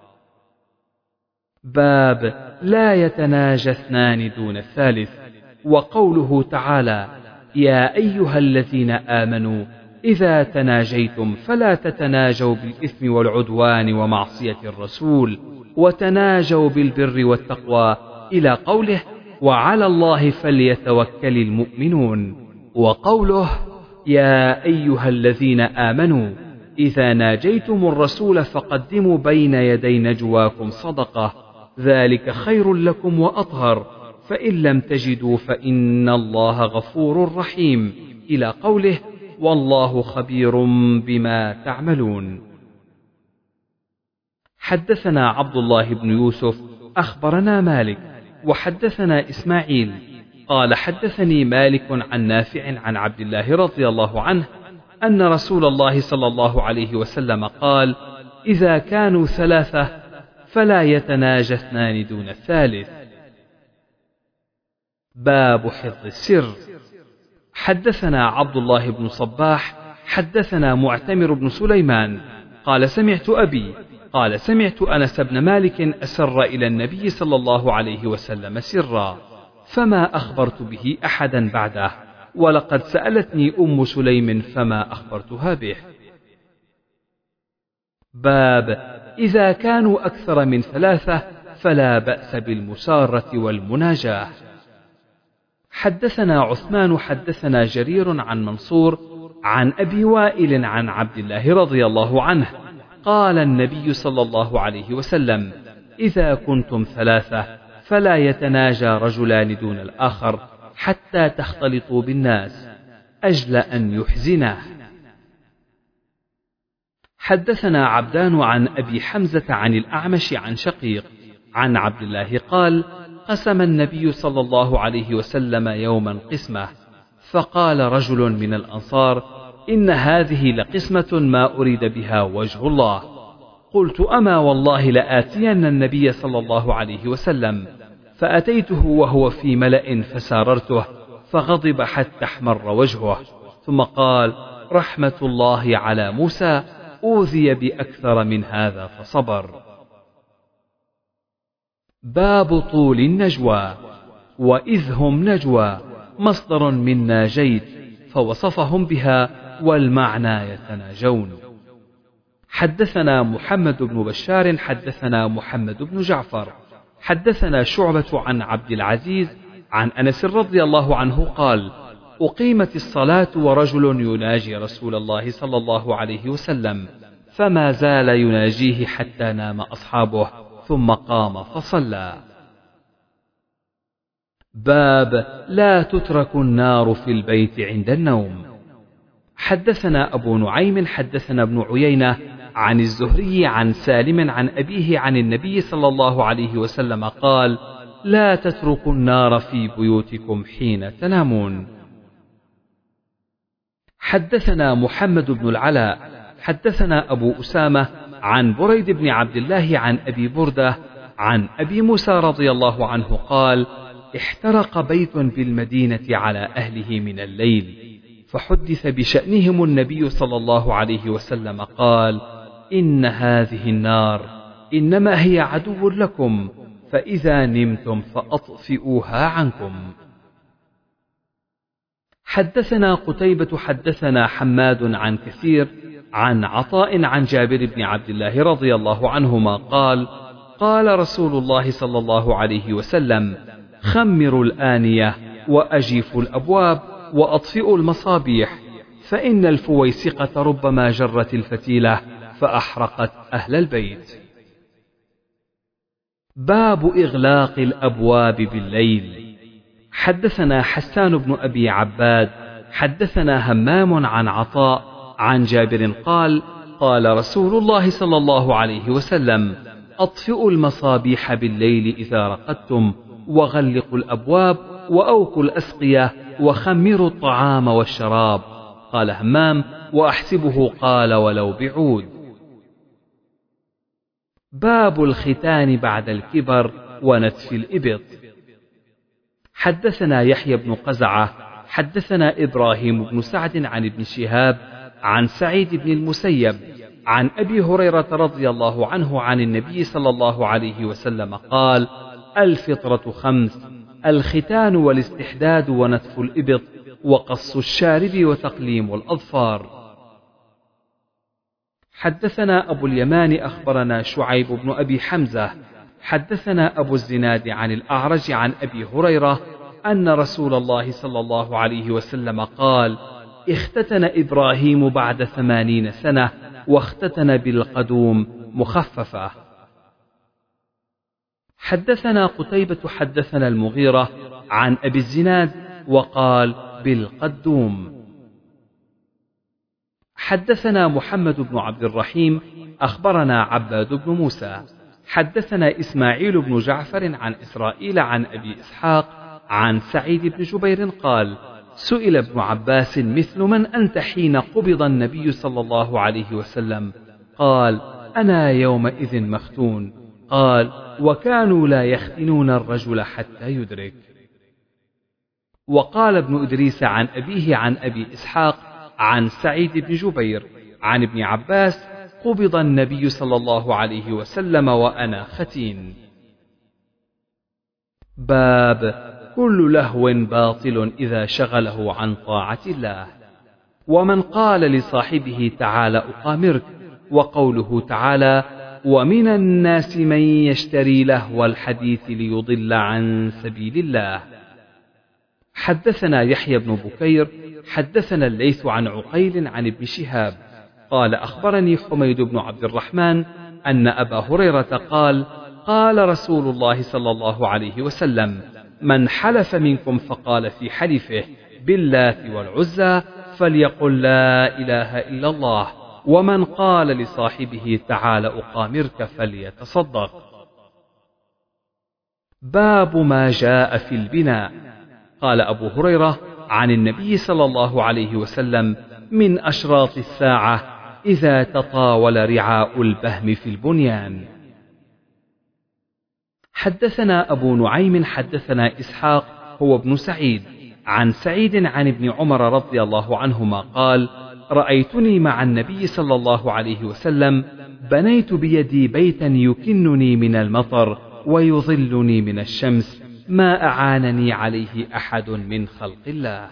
باب لا يتناجى اثنان دون الثالث. وقوله تعالى يا أيها الذين آمنوا إذا تناجيتم فلا تتناجوا بالإثم والعدوان ومعصية الرسول وتناجوا بالبر والتقوى إلى قوله وعلى الله فليتوكل المؤمنون. وقوله يا أيها الذين آمنوا إذا ناجيتم الرسول فقدموا بين يدي نجواكم صدقة ذلك خير لكم وأطهر فإن لم تجدوا فإن الله غفور رحيم إلى قوله والله خبير بما تعملون. حدثنا عبد الله بن يوسف أخبرنا مالك وحدثنا إسماعيل قال حدثني مالك عن نافع عن عبد الله رضي الله عنه أن رسول الله صلى الله عليه وسلم قال إذا كانوا ثلاثة فلا يتناجى اثنان دون الثالث. باب حفظ السر. حدثنا عبد الله بن صباح حدثنا معتمر بن سليمان قال سمعت أبي قال سمعت أنس بن مالك أسر إلى النبي صلى الله عليه وسلم سرا فما أخبرت به أحدا بعده ولقد سألتني أم سليم فما أخبرتها به. باب إذا كانوا أكثر من ثلاثة فلا بأس بالمسارة والمناجاة. حدثنا عثمان حدثنا جرير عن منصور عن أبي وائل عن عبد الله رضي الله عنه قال النبي صلى الله عليه وسلم إذا كنتم ثلاثة فلا يتناجى رجلان دون الآخر حتى تختلطوا بالناس أجل أن يحزنه. حدثنا عبدان عن أبي حمزة عن الأعمش عن شقيق عن عبد الله قال قسم النبي صلى الله عليه وسلم يوما قسمة فقال رجل من الأنصار إن هذه لقسمة ما أريد بها وجه الله. قلت أما والله لآتين النبي صلى الله عليه وسلم فأتيته وهو في ملأ فساررته فغضب حتى احمر وجهه ثم قال رحمة الله على موسى أوذي بأكثر من هذا فصبر. باب طول النجوى. وإذ هم نجوى مصدر من ناجيت فوصفهم بها والمعنى يتناجون. حدثنا محمد بن بشار حدثنا محمد بن جعفر حدثنا شعبة عن عبد العزيز عن أنس رضي الله عنه قال أقيمت الصلاة ورجل يناجي رسول الله صلى الله عليه وسلم فما زال يناجيه حتى نام أصحابه ثم قام فصلى. باب لا تترك النار في البيت عند النوم. حدثنا أبو نعيم حدثنا ابن عيينة عن الزهري عن سالم عن أبيه عن النبي صلى الله عليه وسلم قال لا تتركوا النار في بيوتكم حين تنامون. حدثنا محمد بن العلاء حدثنا أبو أسامة عن بريد بن عبد الله عن أبي بردة عن أبي موسى رضي الله عنه قال احترق بيت بالمدينة على أهله من الليل فحدث بشأنهم النبي صلى الله عليه وسلم قال إن هذه النار إنما هي عدو لكم فإذا نمتم فأطفئوها عنكم. حدثنا قتيبة حدثنا حماد عن كثير عن عطاء عن جابر بن عبد الله رضي الله عنهما قال قال رسول الله صلى الله عليه وسلم خمروا الآنية وأجيفوا الأبواب وأطفئوا المصابيح، فإن الفويسقة ربما جرت الفتيلة فأحرقت أهل البيت. باب إغلاق الأبواب بالليل. حدثنا حسان بن أبي عباد حدثنا همام عن عطاء عن جابر قال قال رسول الله صلى الله عليه وسلم: أطفئوا المصابيح بالليل إذا رقدتم، وغلقوا الأبواب، وأوكوا الأسقية، وخمروا الطعام والشراب. قال همام: وأحسبه قال ولو بعود. باب الختان بعد الكبر ونتف الإبط. حدثنا يحيى بن قزعة حدثنا إبراهيم بن سعد عن ابن شهاب عن سعيد بن المسيب عن أبي هريرة رضي الله عنه عن النبي صلى الله عليه وسلم قال: الفطرة خمس: الختان والاستحداد ونتف الإبط وقص الشارب وتقليم الأظفار. حدثنا أبو اليمان أخبرنا شعيب بن أبي حمزة حدثنا أبو الزناد عن الأعرج عن أبي هريرة أن رسول الله صلى الله عليه وسلم قال: اختتن إبراهيم بعد ثمانين سنة، واختتن بالقدوم مخففة. حدثنا قتيبة حدثنا المغيرة عن أبي الزناد وقال: بالقدوم. حدثنا محمد بن عبد الرحيم أخبرنا عباد بن موسى حدثنا إسماعيل بن جعفر عن إسرائيل عن أبي إسحاق عن سعيد بن جبير قال: سئل ابن عباس: مثل من أنت حين قبض النبي صلى الله عليه وسلم؟ قال: أنا يومئذ مختون. قال: وكانوا لا يختنون الرجل حتى يدرك. وقال ابن إدريس عن أبيه عن أبي إسحاق عن سعيد بن جبير عن ابن عباس: قبض النبي صلى الله عليه وسلم وأنا ختين. باب كل لهو باطل إذا شغله عن طاعة الله. ومن قال لصاحبه: تعال أقامرك، وقوله تعالى: ومن الناس من يشتري لهو الحديث ليضل عن سبيل الله. حدثنا يحيى بن بكير حدثنا الليث عن عقيل عن ابن شهاب قال: أخبرني حميد بن عبد الرحمن أن أبا هريرة قال: قال رسول الله صلى الله عليه وسلم: من حلف منكم فقال في حلفه باللات والعزى فليقل لا إله إلا الله، ومن قال لصاحبه تعال أقامرك فليتصدق. باب ما جاء في البناء. قال أبو هريرة عن النبي صلى الله عليه وسلم: من أشراط الساعة إذا تطاول رعاء البهم في البنيان. حدثنا أبو نعيم حدثنا إسحاق هو ابن سعيد عن سعيد عن ابن عمر رضي الله عنهما قال: رأيتني مع النبي صلى الله عليه وسلم بنيت بيدي بيتا يكنني من المطر ويظلني من الشمس، ما أعانني عليه أحد من خلق الله.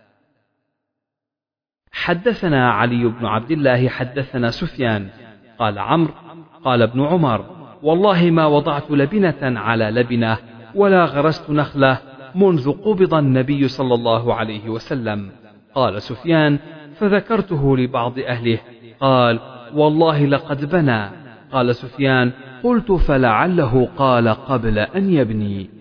حدثنا علي بن عبد الله حدثنا سفيان قال عمرو قال ابن عمر: والله ما وضعت لبنة على لبنة ولا غرست نخلة منذ قبض النبي صلى الله عليه وسلم. قال سفيان: فذكرته لبعض أهله، قال: والله لقد بنى. قال سفيان: قلت: فلعله قال قبل أن يبني.